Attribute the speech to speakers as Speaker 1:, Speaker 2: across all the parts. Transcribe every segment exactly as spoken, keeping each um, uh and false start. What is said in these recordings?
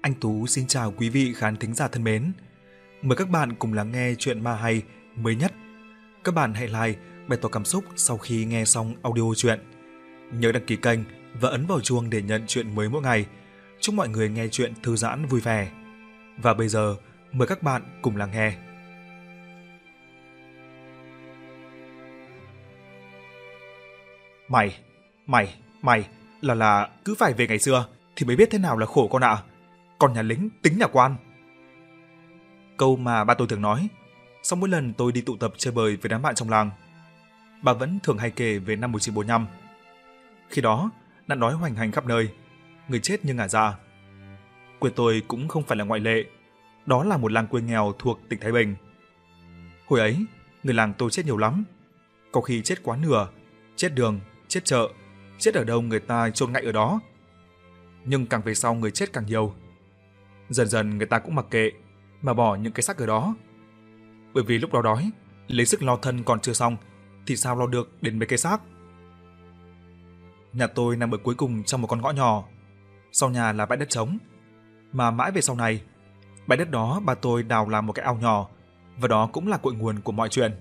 Speaker 1: Anh Tú xin chào quý vị khán thính giả thân mến. Mời các bạn cùng lắng nghe chuyện ma hay mới nhất. Các bạn hãy like, bày tỏ cảm xúc sau khi nghe xong audio chuyện. Nhớ đăng ký kênh và ấn vào chuông để nhận chuyện mới mỗi ngày. Chúc mọi người nghe chuyện thư giãn vui vẻ. Và bây giờ, mời các bạn cùng lắng nghe. Mày, mày, mày là là cứ phải về ngày xưa thì mới biết thế nào là khổ con ạ. À. Con nhà lính tính nhà quan. Câu mà ba tôi thường nói sau mỗi lần tôi đi tụ tập chơi bời với đám bạn trong làng. Bà vẫn thường hay kể về năm một nghìn chín trăm bốn mươi lăm. Khi đó, nạn đói hoành hành khắp nơi, người chết như ngả ra. Quê tôi cũng không phải là ngoại lệ, đó là một làng quê nghèo thuộc tỉnh Thái Bình. Hồi ấy, người làng tôi chết nhiều lắm, có khi chết quá nửa, chết đường, chết chợ, chết ở đâu người ta chôn ngại ở đó. Nhưng càng về sau người chết càng nhiều. Dần dần người ta cũng mặc kệ mà bỏ những cái xác ở đó. Bởi vì lúc đó đói, lấy sức lo thân còn chưa xong thì sao lo được đến mấy cái xác. Nhà tôi nằm ở cuối cùng trong một con ngõ nhỏ, sau nhà là bãi đất trống. Mà mãi về sau này, bãi đất đó bà tôi đào làm một cái ao nhỏ, và đó cũng là cội nguồn của mọi chuyện.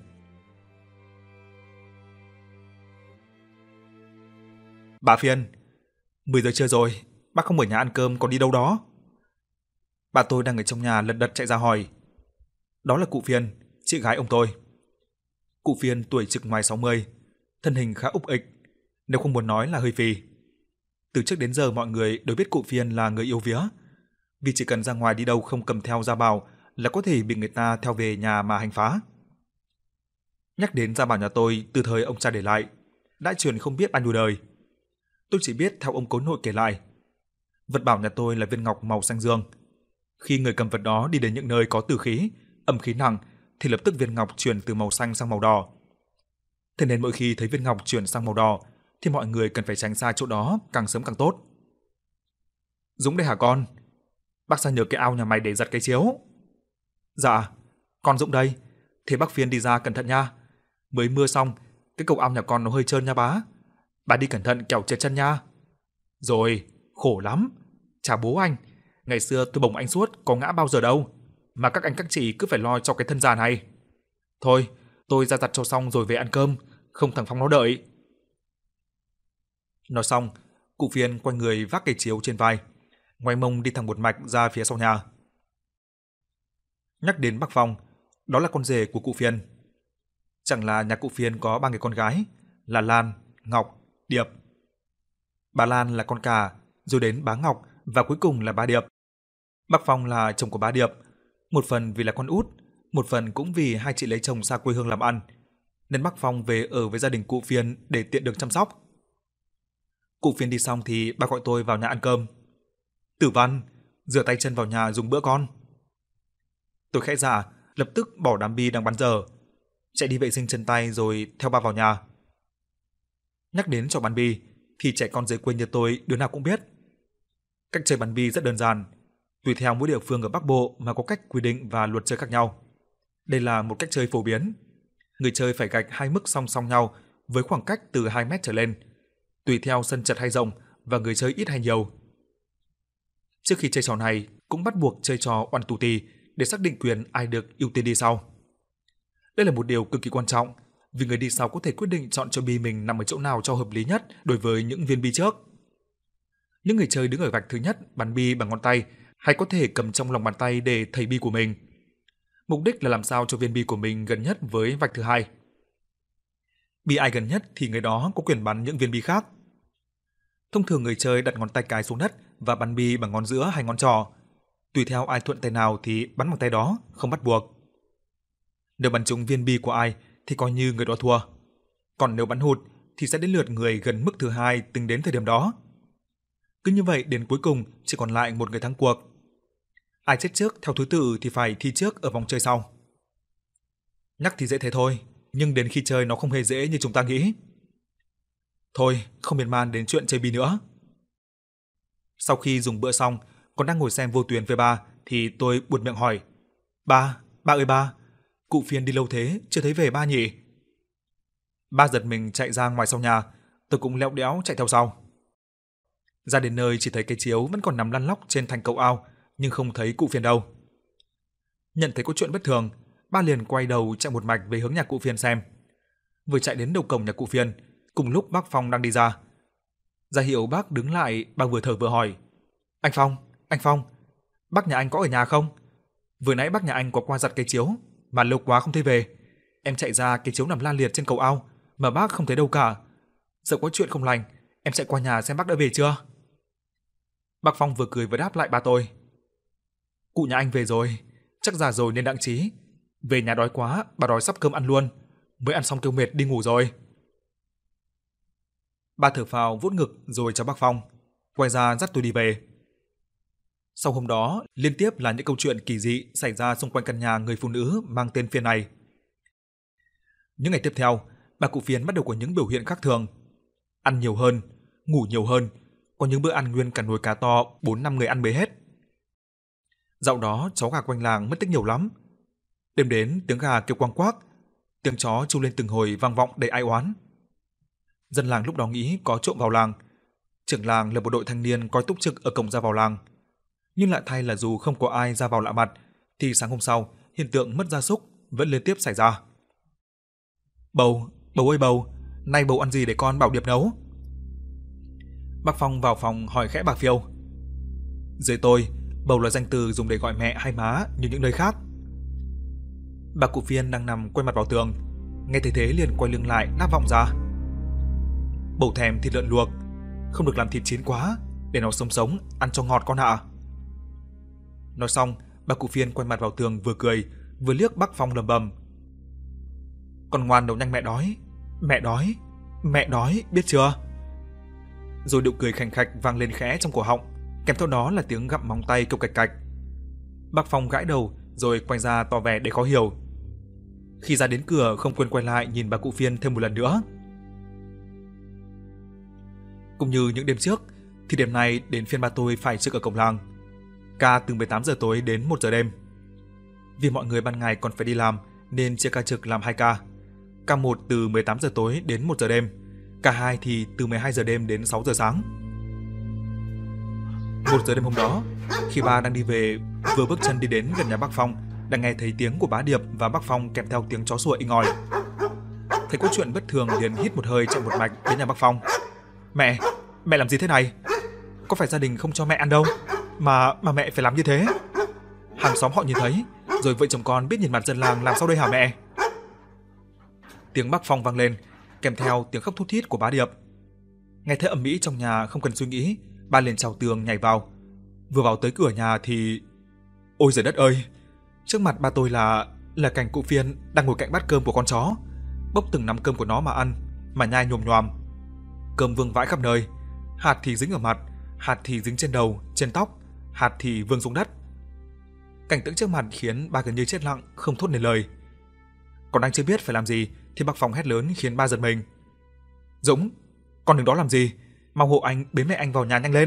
Speaker 1: Bà Phiên, mười giờ trưa rồi, bác không ở nhà ăn cơm còn đi đâu đó? Bà tôi đang ở trong nhà lật đật chạy ra hỏi. Đó là cụ Phiên, chị gái ông tôi. Cụ Phiên tuổi chực ngoài sáu mươi, thân hình khá ục ịch, nếu không muốn nói là hơi phì. Từ trước đến giờ mọi người đều biết cụ Phiên là người yêu vía, vì chỉ cần ra ngoài đi đâu không cầm theo gia bảo là có thể bị người ta theo về nhà mà hành phá. Nhắc đến gia bảo nhà tôi từ thời ông cha để lại, đã truyền không biết bao nhiêu đời. Tôi chỉ biết theo ông cố nội kể lại, vật bảo nhà tôi là viên ngọc màu xanh dương. Khi người cầm vật đó đi đến những nơi có tử khí, âm khí nặng thì lập tức viên ngọc chuyển từ màu xanh sang màu đỏ. Thế nên mỗi khi thấy viên ngọc chuyển sang màu đỏ thì mọi người cần phải tránh xa chỗ đó càng sớm càng tốt. Dũng đây hả con? Bác ra nhờ cái ao nhà mày để giặt cái chiếu. Dạ, con Dũng đây. Thế bác Phiên đi ra cẩn thận nha. Mới mưa xong, cái cầu ao nhà con nó hơi trơn nha bá. Bà đi cẩn thận kẻo trượt chân nha. Rồi, khổ lắm. Chào bố anh. Ngày xưa tôi bồng anh suốt có ngã bao giờ đâu, mà các anh các chị cứ phải lo cho cái thân già này. Thôi, tôi ra giặt cho xong rồi về ăn cơm, không thằng Phong nó đợi. Nói xong, cụ Phiên quay người vác cây chiếu trên vai, ngoái mông đi thẳng một mạch ra phía sau nhà. Nhắc đến bác Phong, đó là con rể của cụ Phiên. Chẳng là nhà cụ Phiên có ba người con gái là Lan, Ngọc, Điệp. Bà Lan là con cả, rồi đến bá Ngọc và cuối cùng là bá Điệp. Bác Phong là chồng của bá Điệp, một phần vì là con út, một phần cũng vì hai chị lấy chồng xa quê hương làm ăn, nên bác Phong về ở với gia đình cụ Phiên để tiện được chăm sóc. Cụ Phiên đi xong thì bà gọi tôi vào nhà ăn cơm. Tử Văn, rửa tay chân vào nhà dùng bữa con. Tôi khẽ dạ, lập tức bỏ đám bi đang bắn giờ, chạy đi vệ sinh chân tay rồi theo ba vào nhà. Nhắc đến trò bắn bi thì trẻ con dưới quê như tôi đứa nào cũng biết. Cách chơi bắn bi rất đơn giản, tùy theo mỗi địa phương ở Bắc Bộ mà có cách quy định và luật chơi khác nhau. Đây là một cách chơi phổ biến. Người chơi phải gạch hai mức song song nhau với khoảng cách từ hai mét trở lên, tùy theo sân chật hay rộng và người chơi ít hay nhiều. Trước khi chơi trò này, cũng bắt buộc chơi trò oằn tù tì để xác định quyền ai được ưu tiên đi sau. Đây là một điều cực kỳ quan trọng, vì người đi sau có thể quyết định chọn cho bi mình nằm ở chỗ nào cho hợp lý nhất đối với những viên bi trước. Những người chơi đứng ở vạch thứ nhất bắn bi bằng ngón tay hay có thể cầm trong lòng bàn tay để thầy bi của mình. Mục đích là làm sao cho viên bi của mình gần nhất với vạch thứ hai. Bi ai gần nhất thì người đó có quyền bắn những viên bi khác. Thông thường người chơi đặt ngón tay cái xuống đất và bắn bi bằng ngón giữa hay ngón trỏ. Tùy theo ai thuận tay nào thì bắn bằng tay đó, không bắt buộc. Nếu bắn trúng viên bi của ai thì coi như người đó thua. Còn nếu bắn hụt thì sẽ đến lượt người gần mức thứ hai tính đến thời điểm đó. Cứ như vậy đến cuối cùng chỉ còn lại một người thắng cuộc. Ai chết trước theo thứ tự thì phải thi trước ở vòng chơi sau. Nhắc thì dễ thế thôi, nhưng đến khi chơi nó không hề dễ như chúng ta nghĩ. Thôi, không miên man đến chuyện chơi bi nữa. Sau khi dùng bữa xong, còn đang ngồi xem vô tuyến với ba thì tôi buột miệng hỏi. Ba, ba ơi ba, cụ Phiên đi lâu thế, chưa thấy về ba nhỉ? Ba giật mình chạy ra ngoài sau nhà, tôi cũng lẽo đẽo chạy theo sau. Ra đến nơi chỉ thấy cái chiếu vẫn còn nằm lăn lóc trên thành cầu ao nhưng không thấy cụ Phiên đâu. Nhận thấy có chuyện bất thường, ba liền quay đầu chạy một mạch về hướng nhà cụ Phiên xem. Vừa chạy đến đầu cổng nhà cụ Phiên, cùng lúc bác Phong đang đi ra. Ra hiệu bác đứng lại, bà vừa thở vừa hỏi: "Anh Phong, anh Phong, bác nhà anh có ở nhà không? Vừa nãy bác nhà anh có qua giặt cái chiếu, mà lâu quá không thấy về. Em chạy ra cái chiếu nằm la liệt trên cầu ao, mà bác không thấy đâu cả. Sợ có chuyện không lành, em chạy qua nhà xem bác đã về chưa." Bác Phong vừa cười vừa đáp lại ba tôi: "Cụ nhà anh về rồi, chắc già rồi nên đặng trí. Về nhà đói quá, bà đói sắp cơm ăn luôn, mới ăn xong kêu mệt đi ngủ rồi." Ba thở phào vuốt ngực rồi chào bác Phong, quay ra dắt tôi đi về. Sau hôm đó, liên tiếp là những câu chuyện kỳ dị xảy ra xung quanh căn nhà người phụ nữ mang tên Phiên này. Những ngày tiếp theo, bà cụ Phiên bắt đầu có những biểu hiện khác thường. Ăn nhiều hơn, ngủ nhiều hơn, có những bữa ăn nguyên cả nồi cá to bốn năm người ăn mới hết. Dạo đó chó gà quanh làng mất tích nhiều lắm. Đêm đến tiếng gà kêu quang quác, tiếng chó tru lên từng hồi vang vọng đầy ai oán. Dân làng lúc đó nghĩ có trộm vào làng. Trưởng làng lập một đội thanh niên coi túc trực ở cổng ra vào làng. Nhưng lạ thay là dù không có ai ra vào lạ mặt, thì sáng hôm sau hiện tượng mất gia súc vẫn liên tiếp xảy ra. "Bầu, bầu ơi bầu, nay bầu ăn gì để con bảo Điệp nấu?" Bác Phong vào phòng hỏi khẽ bà Phiêu. "Dưới tôi, bầu là danh từ dùng để gọi mẹ hay má như những nơi khác." Bà cụ Phiên đang nằm quay mặt vào tường, nghe thấy thế liền quay lưng lại đáp vọng ra: "Bầu thèm thịt lợn luộc, không được làm thịt chín quá, để nó sống sống ăn cho ngọt con ạ." Nói xong, bà cụ Phiên quay mặt vào tường vừa cười vừa liếc bác Phong lầm bầm: "Con ngoan nấu nhanh mẹ đói, mẹ đói, mẹ đói, biết chưa?" Rồi điệu cười khành khạch vang lên khẽ trong cổ họng, kèm theo đó là tiếng gặm móng tay kêu cạch cạch. Bác Phong gãi đầu rồi quay ra tỏ vẻ để khó hiểu. Khi ra đến cửa không quên quay lại nhìn bà cụ Phiên thêm một lần nữa. Cũng như những đêm trước, thì đêm nay đến phiên ba tôi phải trực ở cổng làng, ca từ mười tám giờ tối đến một giờ đêm. Vì mọi người ban ngày còn phải đi làm nên chia ca trực làm hai ca. Ca một từ mười tám giờ tối đến một giờ đêm, ca hai thì từ mười hai giờ đêm đến sáu giờ sáng. Một giờ đêm hôm đó, khi ba đang đi về, vừa bước chân đi đến gần nhà bác Phong, đã nghe thấy tiếng của bá Điệp và bác Phong kèm theo tiếng chó sủa inh ỏi. Thấy có chuyện bất thường liền hít một hơi chạy một mạch đến nhà bác Phong. "Mẹ, mẹ làm gì thế này? Có phải gia đình không cho mẹ ăn đâu, mà mà mẹ phải làm như thế? Hàng xóm họ nhìn thấy, rồi vợ chồng con biết nhìn mặt dân làng làm sao đây hả mẹ?" Tiếng bác Phong vang lên, kèm theo tiếng khóc thút thít của bá Điệp. Nghe thấy ầm ĩ trong nhà không cần suy nghĩ, ba liền trèo tường nhảy vào. Vừa vào tới cửa nhà thì ôi giời đất ơi! Trước mặt ba tôi là là cảnh cụ Phiên đang ngồi cạnh bát cơm của con chó, bốc từng nắm cơm của nó mà ăn, mà nhai nhồm nhoàm. Cơm vương vãi khắp nơi, hạt thì dính ở mặt, hạt thì dính trên đầu, trên tóc, hạt thì vương xuống đất. Cảnh tượng trước mặt khiến ba gần như chết lặng, không thốt nên lời. Còn đang chưa biết phải làm gì thì bác Phong hét lớn khiến ba giật mình. "Dũng, con đứng đó làm gì? Mau hộ anh bế mẹ anh vào nhà nhanh lên."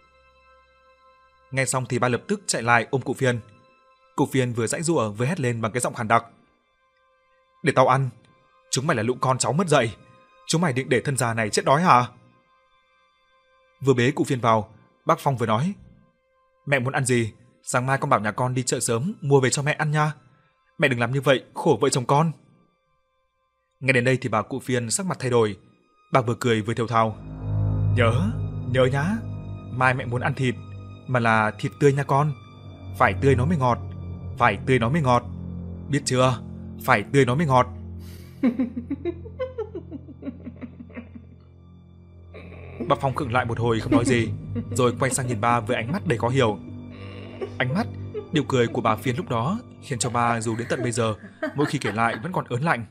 Speaker 1: Nghe xong thì ba lập tức chạy lại ôm cụ Phiên. Cụ Phiên vừa giãy giụa vừa hét lên bằng cái giọng khàn đặc: "Để tao ăn, chúng mày là lũ con cháu mất dạy, chúng mày định để thân già này chết đói hả?" Vừa bế cụ Phiên vào, bác Phong vừa nói: "Mẹ muốn ăn gì, sáng mai con bảo nhà con đi chợ sớm mua về cho mẹ ăn nha. Mẹ đừng làm như vậy, khổ vợ chồng con." Nghe đến đây thì bà cụ Phiên sắc mặt thay đổi, bà vừa cười vừa thều thào: "Nhớ, nhớ nhá, mai mẹ muốn ăn thịt, mà là thịt tươi nha con, phải tươi nó mới ngọt, phải tươi nó mới ngọt, biết chưa, phải tươi nó mới ngọt." Bà Phong khựng lại một hồi không nói gì, rồi quay sang nhìn ba với ánh mắt đầy khó hiểu. Ánh mắt, điệu cười của bà Phiên lúc đó khiến cho ba dù đến tận bây giờ, mỗi khi kể lại vẫn còn ớn lạnh.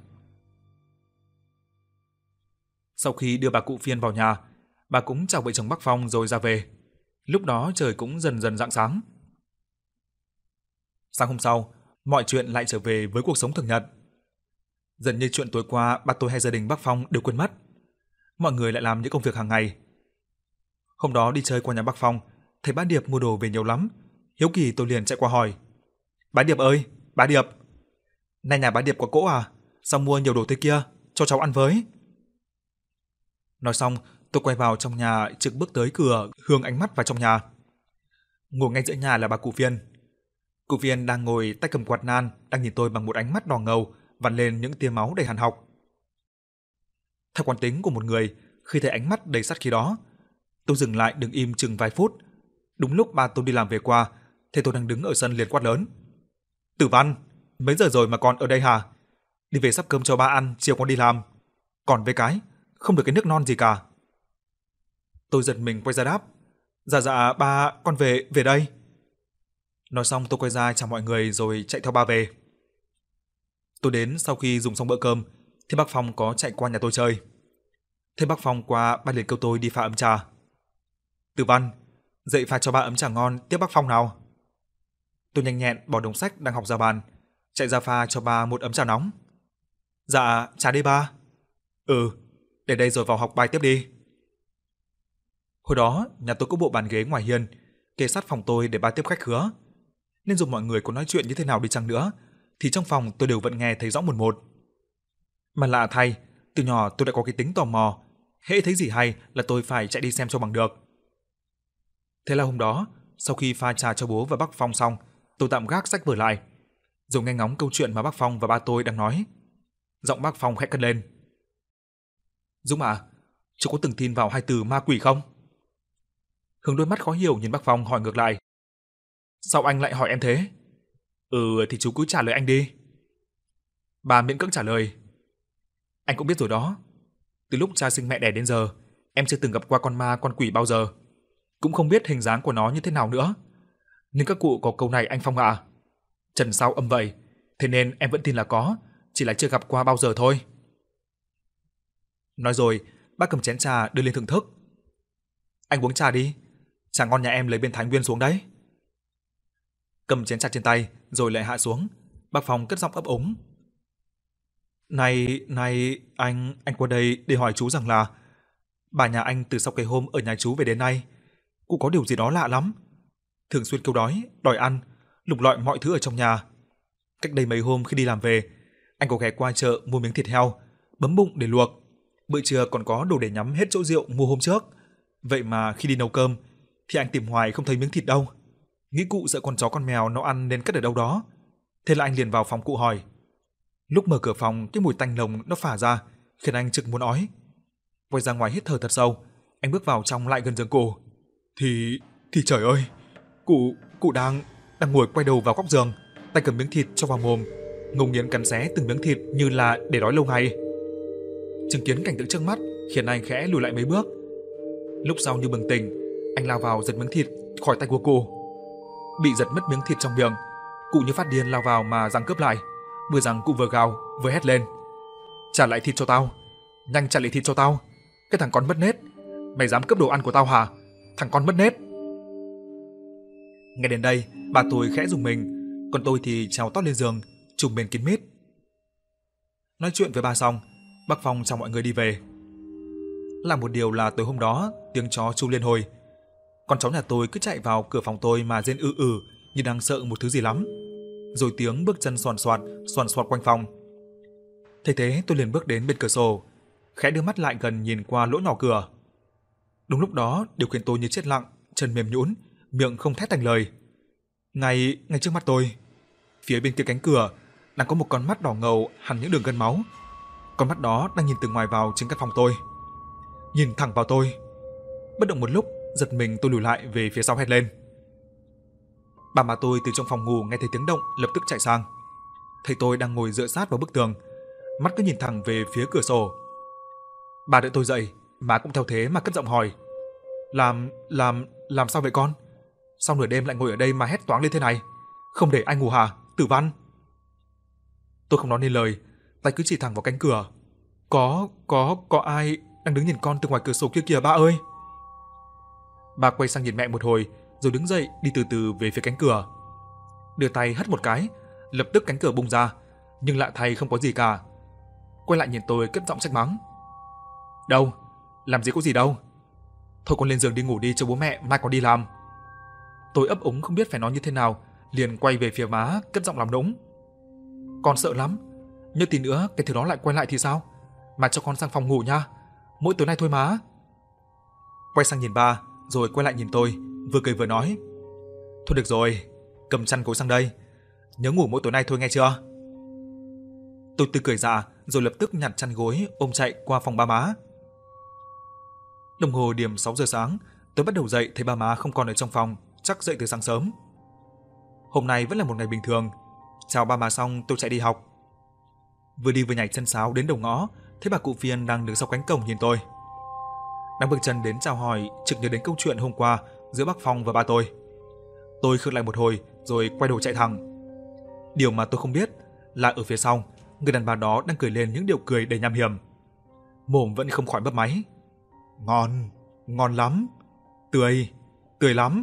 Speaker 1: Sau khi đưa bà cụ Phiên vào nhà, bà cũng chào vợ chồng bác Phong rồi ra về. Lúc đó trời cũng dần dần rạng sáng. Sáng hôm sau, mọi chuyện lại trở về với cuộc sống thường nhật. Dần như chuyện tối qua ba tôi hay gia đình bác Phong đều quên mất. Mọi người lại làm những công việc hàng ngày. Hôm đó đi chơi qua nhà bác Phong, thấy bá Điệp mua đồ về nhiều lắm. Hiếu kỳ tôi liền chạy qua hỏi: "Bá Điệp ơi, bá Điệp, nay nhà bá Điệp có cỗ à? Sao mua nhiều đồ thế kia, cho cháu ăn với." Nói xong, tôi quay vào trong nhà, trực bước tới cửa, hướng ánh mắt vào trong nhà. Ngồi ngay giữa nhà là bà cụ Phiên. Cụ Phiên đang ngồi tay cầm quạt nan, đang nhìn tôi bằng một ánh mắt đỏ ngầu, vằn lên những tia máu đầy hằn học. Theo quán tính của một người, khi thấy ánh mắt đầy sát khí đó, tôi dừng lại đứng im chừng vài phút. Đúng lúc ba tôi đi làm về qua, thì tôi đang đứng ở sân liền quát lớn: Tử Văn, mấy giờ rồi mà con ở đây hả? Đi về sắp cơm cho ba ăn, chiều con đi làm. Còn với cái, không được cái nước non gì cả. Tôi giật mình quay ra đáp: Dạ dạ ba, con về, về đây. Nói xong tôi quay ra chào mọi người rồi chạy theo ba về. Tôi đến sau khi dùng xong bữa cơm, thì bác Phong có chạy qua nhà tôi chơi. Thế bác Phong qua, ba liền kêu tôi đi pha ấm trà. Tử Văn, dậy pha cho ba ấm trà ngon tiếp bác Phong nào. Tôi nhanh nhẹn bỏ đống sách đang học ra bàn, chạy ra pha cho ba một ấm trà nóng. Dạ, trà đi ba. Ừ, để đây rồi vào học bài tiếp đi. Hồi đó, nhà tôi có bộ bàn ghế ngoài hiên, kê sát phòng tôi để ba tiếp khách khứa. Nên dù mọi người có nói chuyện như thế nào đi chăng nữa, thì trong phòng tôi đều vẫn nghe thấy rõ một một. Mà lạ thay, từ nhỏ tôi đã có cái tính tò mò, hễ thấy gì hay là tôi phải chạy đi xem cho bằng được. Thế là hôm đó, sau khi pha trà cho bố và bác Phong xong, tôi tạm gác sách vở lại, rồi nghe ngóng câu chuyện mà bác Phong và ba tôi đang nói. Giọng bác Phong khẽ cất lên: Dũng à, chú có từng tin vào hai từ ma quỷ không? Hướng đôi mắt khó hiểu nhìn bác Phong hỏi ngược lại: Sao anh lại hỏi em thế? Ừ thì chú cứ trả lời anh đi. Bà miễn cưỡng trả lời: Anh cũng biết rồi đó. Từ lúc cha sinh mẹ đẻ đến giờ, em chưa từng gặp qua con ma con quỷ bao giờ. Cũng không biết hình dáng của nó như thế nào nữa. Nhưng các cụ có câu này anh Phong ạ: à, trần sao âm vậy. Thế nên em vẫn tin là có, chỉ là chưa gặp qua bao giờ thôi. Nói rồi, bác cầm chén trà đưa lên thưởng thức. Anh uống trà đi, trà ngon nhà em lấy bên Thái Nguyên xuống đấy. Cầm chén trà trên tay rồi lại hạ xuống, bác Phong cất giọng ấp úng: Này, này, anh, anh qua đây để hỏi chú rằng là bà nhà anh từ sau cái hôm ở nhà chú về đến nay, cũng có điều gì đó lạ lắm. Thường xuyên kêu đói, đòi ăn, lục lọi mọi thứ ở trong nhà. Cách đây mấy hôm khi đi làm về, anh có ghé qua chợ mua miếng thịt heo, bấm bụng để luộc. Bữa trưa còn có đồ để nhắm hết chỗ rượu mua hôm trước. Vậy mà khi đi nấu cơm thì anh tìm hoài không thấy miếng thịt đâu. Nghĩ cụ sợ con chó con mèo nó ăn nên cất ở đâu đó. Thế là anh liền vào phòng cụ hỏi. Lúc mở cửa phòng, cái mùi tanh nồng nó phả ra, khiến anh trực muốn ói. Quay ra ngoài hít thở thật sâu, anh bước vào trong lại gần giường cụ. Thì thì trời ơi, cụ cụ đang đang ngồi quay đầu vào góc giường, tay cầm miếng thịt cho vào mồm, ngấu nghiến cắn xé từng miếng thịt như là để đói lâu ngày. Chứng kiến cảnh tượng trước mắt khiến anh khẽ lùi lại mấy bước. Lúc sau như bừng tỉnh, anh lao vào giật miếng thịt khỏi tay của cụ. Bị giật mất miếng thịt trong miệng, cụ như phát điên lao vào mà giằng cướp lại. Vừa rằng cụ vừa gào vừa hét lên: Trả lại thịt cho tao, nhanh trả lại thịt cho tao, cái thằng con mất nết, mày dám cướp đồ ăn của tao hả, thằng con mất nết. Nghe đến đây, bà tôi khẽ rùng mình, còn tôi thì trèo tót lên giường, trùm mền kín mít. Nói chuyện với bà xong, bác Phong chào mọi người đi về. Là một điều là tối hôm đó tiếng chó tru liên hồi, con cháu nhà tôi cứ chạy vào cửa phòng tôi mà rên ư ử như đang sợ một thứ gì lắm. Rồi tiếng bước chân xoàn xoạt, xoàn xoạt quanh phòng. Thế thế tôi liền bước đến bên cửa sổ, khẽ đưa mắt lại gần nhìn qua lỗ nhỏ cửa. Đúng lúc đó, điều khiến tôi như chết lặng, chân mềm nhũn, miệng không thét thành lời. Ngay ngay trước mắt tôi, phía bên kia cánh cửa, đang có một con mắt đỏ ngầu hằn những đường gân máu. Con mắt đó đang nhìn từ ngoài vào chính căn phòng tôi, nhìn thẳng vào tôi. Bất động một lúc, giật mình tôi lùi lại về phía sau hét lên. Bà má tôi từ trong phòng ngủ nghe thấy tiếng động lập tức chạy sang. Thấy tôi đang ngồi dựa sát vào bức tường, mắt cứ nhìn thẳng về phía cửa sổ. Bà đợi tôi dậy, má cũng theo thế mà cất giọng hỏi: Làm, làm, làm sao vậy con? Sao nửa đêm lại ngồi ở đây mà hét toáng lên thế này? Không để ai ngủ hả, Tử Văn? Tôi không nói nên lời, tay cứ chỉ thẳng vào cánh cửa. Có, có, có ai đang đứng nhìn con từ ngoài cửa sổ kia kìa ba ơi. Bà quay sang nhìn mẹ một hồi, rồi đứng dậy đi từ từ về phía cánh cửa. Đưa tay hất một cái, lập tức cánh cửa bung ra, nhưng lạ thay không có gì cả. Quay lại nhìn tôi cất giọng trách mắng. Đâu, làm gì có gì đâu. Thôi con lên giường đi ngủ đi cho bố mẹ mai còn đi làm. Tôi ấp úng không biết phải nói như thế nào, liền quay về phía má cất giọng làm nũng. Con sợ lắm, nhớ tí nữa cái thứ đó lại quay lại thì sao? Mà cho con sang phòng ngủ nha, mỗi tối nay thôi má. Quay sang nhìn ba, rồi quay lại nhìn tôi, vừa cười vừa nói. Thôi được rồi, cầm chăn gối sang đây. Nhớ ngủ mỗi tối nay thôi nghe chưa? Tôi tươi cười dạ rồi lập tức nhặt chăn gối ôm chạy qua phòng ba má. Đồng hồ điểm sáu giờ sáng, tôi bắt đầu dậy thấy ba má không còn ở trong phòng, chắc dậy từ sáng sớm. Hôm nay vẫn là một ngày bình thường. Chào ba má xong tôi chạy đi học. Vừa đi vừa nhảy chân sáo đến đầu ngõ, thấy bà cụ Phiên đang đứng sau cánh cổng nhìn tôi. Đang bước chân đến chào hỏi, chợt nhớ đến câu chuyện hôm qua giữa bác Phong và ba tôi. Tôi khựng lại một hồi rồi quay đầu chạy thẳng. Điều mà tôi không biết là ở phía sau, người đàn bà đó đang cười lên những điệu cười đầy nham hiểm. Mồm vẫn không khỏi bấp máy. Ngon, ngon lắm, tươi, tươi lắm.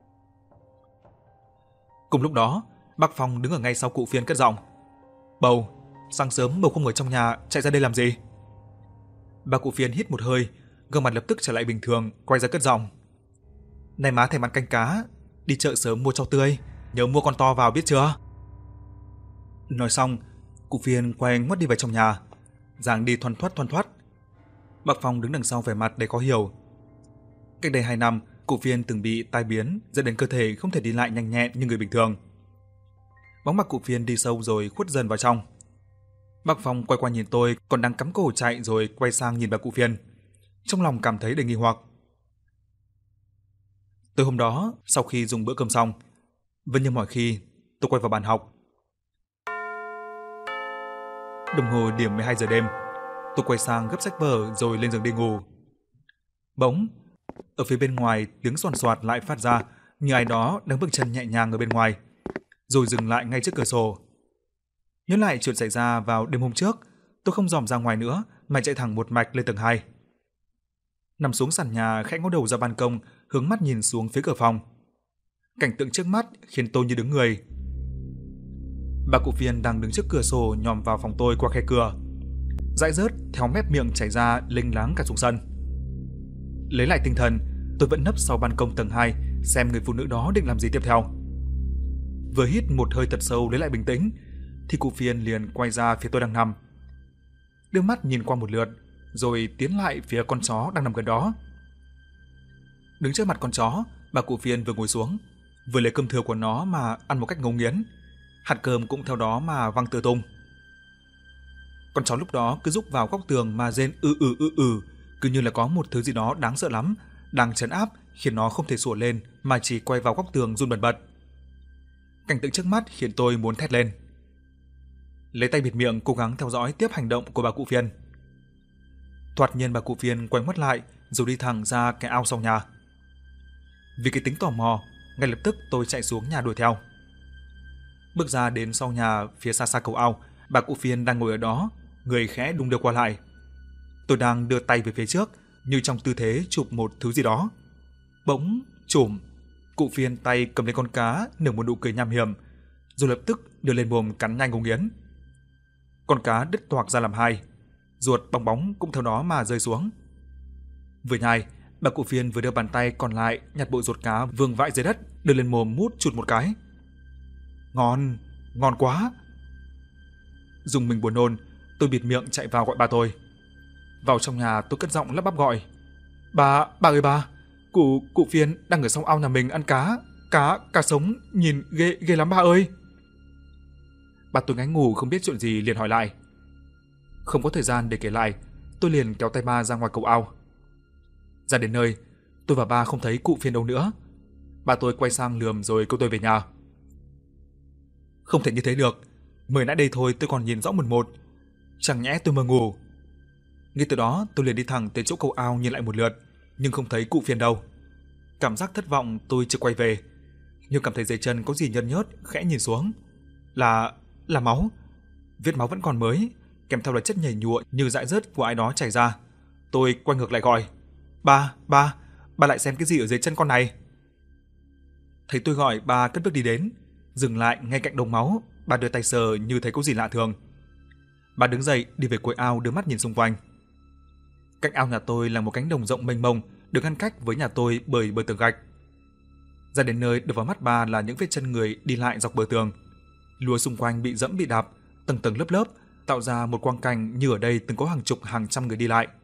Speaker 1: Cùng lúc đó, bác Phong đứng ở ngay sau cụ Phiên cất giọng. Bầu, sáng sớm bầu không ở trong nhà, chạy ra đây làm gì? Bà cụ Phiên hít một hơi, gương mặt lập tức trở lại bình thường, quay ra cất giọng. Này má thèm ăn canh cá, đi chợ sớm mua rau tươi, nhớ mua con to vào biết chưa? Nói xong, cụ Phiên quay ngoắt đi vào trong nhà, dáng đi thoăn thoắt thoăn thoắt. Bác Phong đứng đằng sau vẻ mặt đầy khó hiểu. Cách đây hai năm, cụ Phiên từng bị tai biến dẫn đến cơ thể không thể đi lại nhanh nhẹn như người bình thường. Bóng mặt cụ Phiên đi sâu rồi khuất dần vào trong. Bác Phong quay qua nhìn tôi, còn đang cắm cổ chạy rồi quay sang nhìn bà cụ Phiên. Trong lòng cảm thấy đầy nghi hoặc. Tối hôm đó, sau khi dùng bữa cơm xong, vẫn như mọi khi, tôi quay vào bàn học. Đồng hồ điểm mười hai giờ đêm, tôi quay sang gấp sách vở rồi lên giường đi ngủ. Bỗng, ở phía bên ngoài tiếng xoàn xoạt lại phát ra như ai đó đang bước chân nhẹ nhàng ở bên ngoài, rồi dừng lại ngay trước cửa sổ. Nhớ lại chuyện xảy ra vào đêm hôm trước, tôi không dòm ra ngoài nữa mà chạy thẳng một mạch lên tầng hai. Nằm xuống sàn nhà khẽ ngó đầu ra ban công, hướng mắt nhìn xuống phía cửa phòng. Cảnh tượng trước mắt khiến tôi như đứng người. Bà cụ Phiên đang đứng trước cửa sổ nhòm vào phòng tôi qua khe cửa. Dãi rớt theo mép miệng chảy ra lênh láng cả xuống sân. Lấy lại tinh thần, tôi vẫn nấp sau ban công tầng hai xem người phụ nữ đó định làm gì tiếp theo. Vừa hít một hơi thật sâu lấy lại bình tĩnh thì cụ Phiên liền quay ra phía tôi đang nằm. Đưa mắt nhìn qua một lượt rồi tiến lại phía con chó đang nằm gần đó. Đứng trước mặt con chó, bà cụ Phiên vừa ngồi xuống, vừa lấy cơm thừa của nó mà ăn một cách ngấu nghiến. Hạt cơm cũng theo đó mà văng tứ tung. Con chó lúc đó cứ rúc vào góc tường mà rên ư ư ư ư, cứ như là có một thứ gì đó đáng sợ lắm đang trấn áp khiến nó không thể sủa lên mà chỉ quay vào góc tường run bần bật. Cảnh tượng trước mắt khiến tôi muốn thét lên. Lấy tay bịt miệng cố gắng theo dõi tiếp hành động của bà cụ Phiên. Thoạt nhiên bà cụ Phiên quay ngoắt lại rồi đi thẳng ra cái ao sau nhà. Vì cái tính tò mò, ngay lập tức tôi chạy xuống nhà đuổi theo. Bước ra đến sau nhà phía xa xa cầu ao, bà cụ Phiên đang ngồi ở đó, người khẽ đung đưa qua lại. Tôi đang đưa tay về phía trước, như trong tư thế chụp một thứ gì đó. Bỗng, chùm, cụ Phiên tay cầm lấy con cá nở một nụ cười nham hiểm, rồi lập tức đưa lên mồm cắn nhanh ngấu nghiến. Con cá đứt toạc ra làm hai, ruột bong bóng cũng theo đó mà rơi xuống. Vừa nhai, bà cụ Phiên vừa đưa bàn tay còn lại nhặt bộ ruột cá vương vãi dưới đất, đưa lên mồm mút chụt một cái. Ngon, ngon quá. Dùng mình buồn nôn, tôi bịt miệng chạy vào gọi bà tôi. Vào trong nhà tôi cất giọng lắp bắp gọi. Bà, bà ơi bà, cụ, cụ Phiên đang ở trong ao nhà mình ăn cá, cá, cá sống, nhìn ghê, ghê lắm bà ơi. Bà tôi ngáy ngủ không biết chuyện gì liền hỏi lại. Không có thời gian để kể lại, tôi liền kéo tay ba ra ngoài cầu ao. Ra đến nơi, tôi và ba không thấy cụ Phiên đâu nữa. Bà tôi quay sang lườm rồi câu tôi về nhà. Không thể như thế được, mới nãy đây thôi tôi còn nhìn rõ một một. Chẳng nhẽ tôi mơ ngủ. Ngay từ đó tôi liền đi thẳng tới chỗ cầu ao nhìn lại một lượt, nhưng không thấy cụ Phiên đâu. Cảm giác thất vọng tôi chưa quay về, nhưng cảm thấy dưới chân có gì nhơn nhớt, khẽ nhìn xuống. Là... là máu. Vết máu vẫn còn mới, kèm theo là chất nhầy nhụa như dại rớt của ai đó chảy ra. Tôi quay ngược lại gọi. Ba, ba, ba lại xem cái gì ở dưới chân con này. Thấy tôi gọi, ba cất bước đi đến, dừng lại ngay cạnh đống máu. Bà đưa tay sờ như thấy có gì lạ thường. Bà đứng dậy đi về cuối ao đưa mắt nhìn xung quanh. Cạnh ao nhà tôi là một cánh đồng rộng mênh mông, được ngăn cách với nhà tôi bởi bờ tường gạch. Ra đến nơi đập vào mắt bà là những vết chân người đi lại dọc bờ tường. Lúa xung quanh bị dẫm bị đạp, tầng tầng lớp lớp, tạo ra một quang cảnh như ở đây từng có hàng chục hàng trăm người đi lại.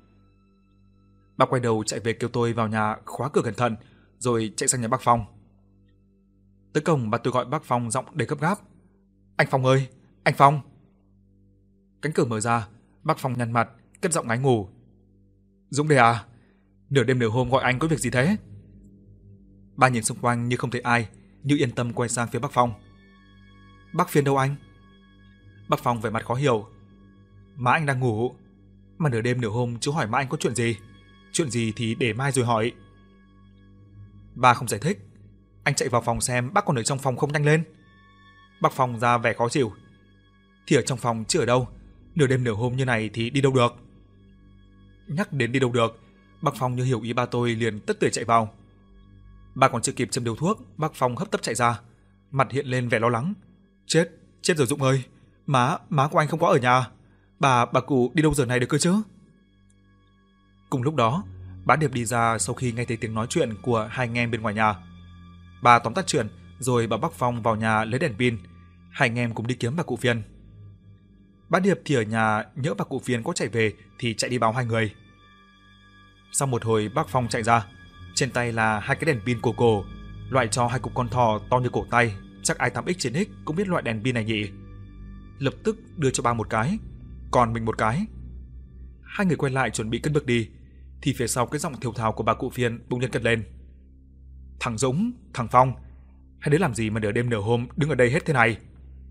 Speaker 1: Bà quay đầu chạy về kêu tôi vào nhà khóa cửa cẩn thận, rồi chạy sang nhà bác Phong. Tới cổng bà tôi gọi bác Phong giọng đầy gấp gáp. Anh Phong ơi, anh Phong. Cánh cửa mở ra, bác Phong nhăn mặt, cất giọng ngái ngủ. Dũng đây à? Nửa đêm nửa hôm gọi anh có việc gì thế? Bà nhìn xung quanh như không thấy ai, như yên tâm quay sang phía bác Phong. Bác Phiên đâu anh? Bác Phong vẻ mặt khó hiểu. Má anh đang ngủ, mà nửa đêm nửa hôm chú hỏi má anh có chuyện gì? Chuyện gì thì để mai rồi hỏi. Bà không giải thích. Anh chạy vào phòng xem bác còn ở trong phòng không, nhanh lên. Bác Phong ra vẻ khó chịu. Thì ở trong phòng chứ ở đâu, nửa đêm nửa hôm như này thì đi đâu được. Nhắc đến đi đâu được, bác Phong như hiểu ý ba tôi liền tất tưởi chạy vào. Bà còn chưa kịp châm điếu thuốc, bác Phong hấp tấp chạy ra, mặt hiện lên vẻ lo lắng. Chết, chết rồi Dũng ơi, má, má của anh không có ở nhà. Bà, bà cụ đi đâu giờ này được cơ chứ? Cùng lúc đó, bà Điệp đi ra sau khi nghe thấy tiếng nói chuyện của hai anh em bên ngoài nhà. Bà tóm tắt chuyện rồi bảo bác Phong vào nhà lấy đèn pin, hai anh em cùng đi kiếm bà cụ Phiên. Bà Điệp thì ở nhà nhỡ bà cụ Phiên có chạy về thì chạy đi báo hai người. Sau một hồi bác Phong chạy ra, trên tay là hai cái đèn pin cổ cổ, loại cho hai cục con thỏ to như cổ tay, chắc ai tám x trên x cũng biết loại đèn pin này nhỉ. Lập tức đưa cho ba một cái, còn mình một cái. Hai người quay lại chuẩn bị cất bước đi, thì phía sau cái giọng thều thào của bà cụ Phiên bỗng nhiên cất lên. Thằng Dũng, thằng Phong, hai đứa làm gì mà nửa đêm nửa hôm đứng ở đây hết thế này?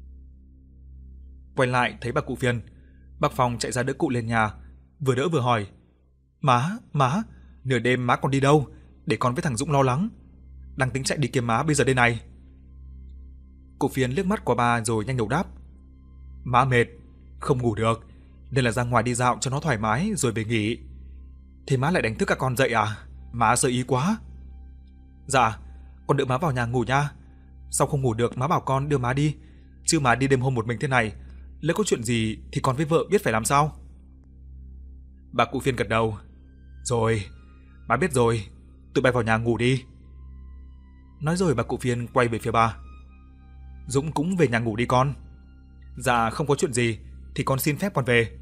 Speaker 1: Quay lại thấy bà cụ Phiên, bác Phong chạy ra đỡ cụ lên nhà, vừa đỡ vừa hỏi. Má, má, nửa đêm má còn đi đâu, để con với thằng Dũng lo lắng. Đang tính chạy đi kiếm má bây giờ đây này. Cụ Phiên liếc mắt qua ba rồi nhanh nhẩu đáp. Má mệt, không ngủ được, nên là ra ngoài đi dạo cho nó thoải mái rồi về nghỉ. Thế má lại đánh thức các con dậy à? Má sơ ý quá. Dạ, con đỡ má vào nhà ngủ nha. Sao không ngủ được má bảo con đưa má đi, chứ má đi đêm hôm một mình thế này, lỡ có chuyện gì thì con với vợ biết phải làm sao? Bà cụ Phiên gật đầu. Rồi, má biết rồi, tụi bay vào nhà ngủ đi. Nói rồi bà cụ Phiên quay về phía bà. Dũng cũng về nhà ngủ đi con. Dạ không có chuyện gì thì con xin phép con về.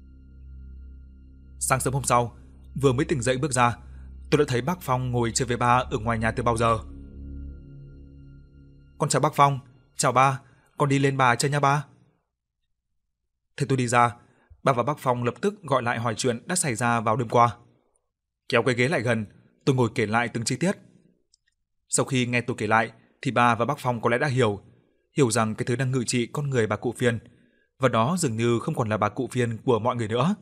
Speaker 1: Sáng sớm hôm sau, vừa mới tỉnh dậy bước ra, tôi đã thấy bác Phong ngồi chơi với ba ở ngoài nhà từ bao giờ. Con chào bác Phong. Chào ba, con đi lên bà chơi nha ba. Thế tôi đi ra, ba và bác Phong lập tức gọi lại hỏi chuyện đã xảy ra vào đêm qua. Kéo cái ghế lại gần, tôi ngồi kể lại từng chi tiết. Sau khi nghe tôi kể lại thì ba và bác Phong có lẽ đã hiểu, hiểu rằng cái thứ đang ngự trị con người bà cụ Phiên, và đó dường như không còn là bà cụ Phiên của mọi người nữa.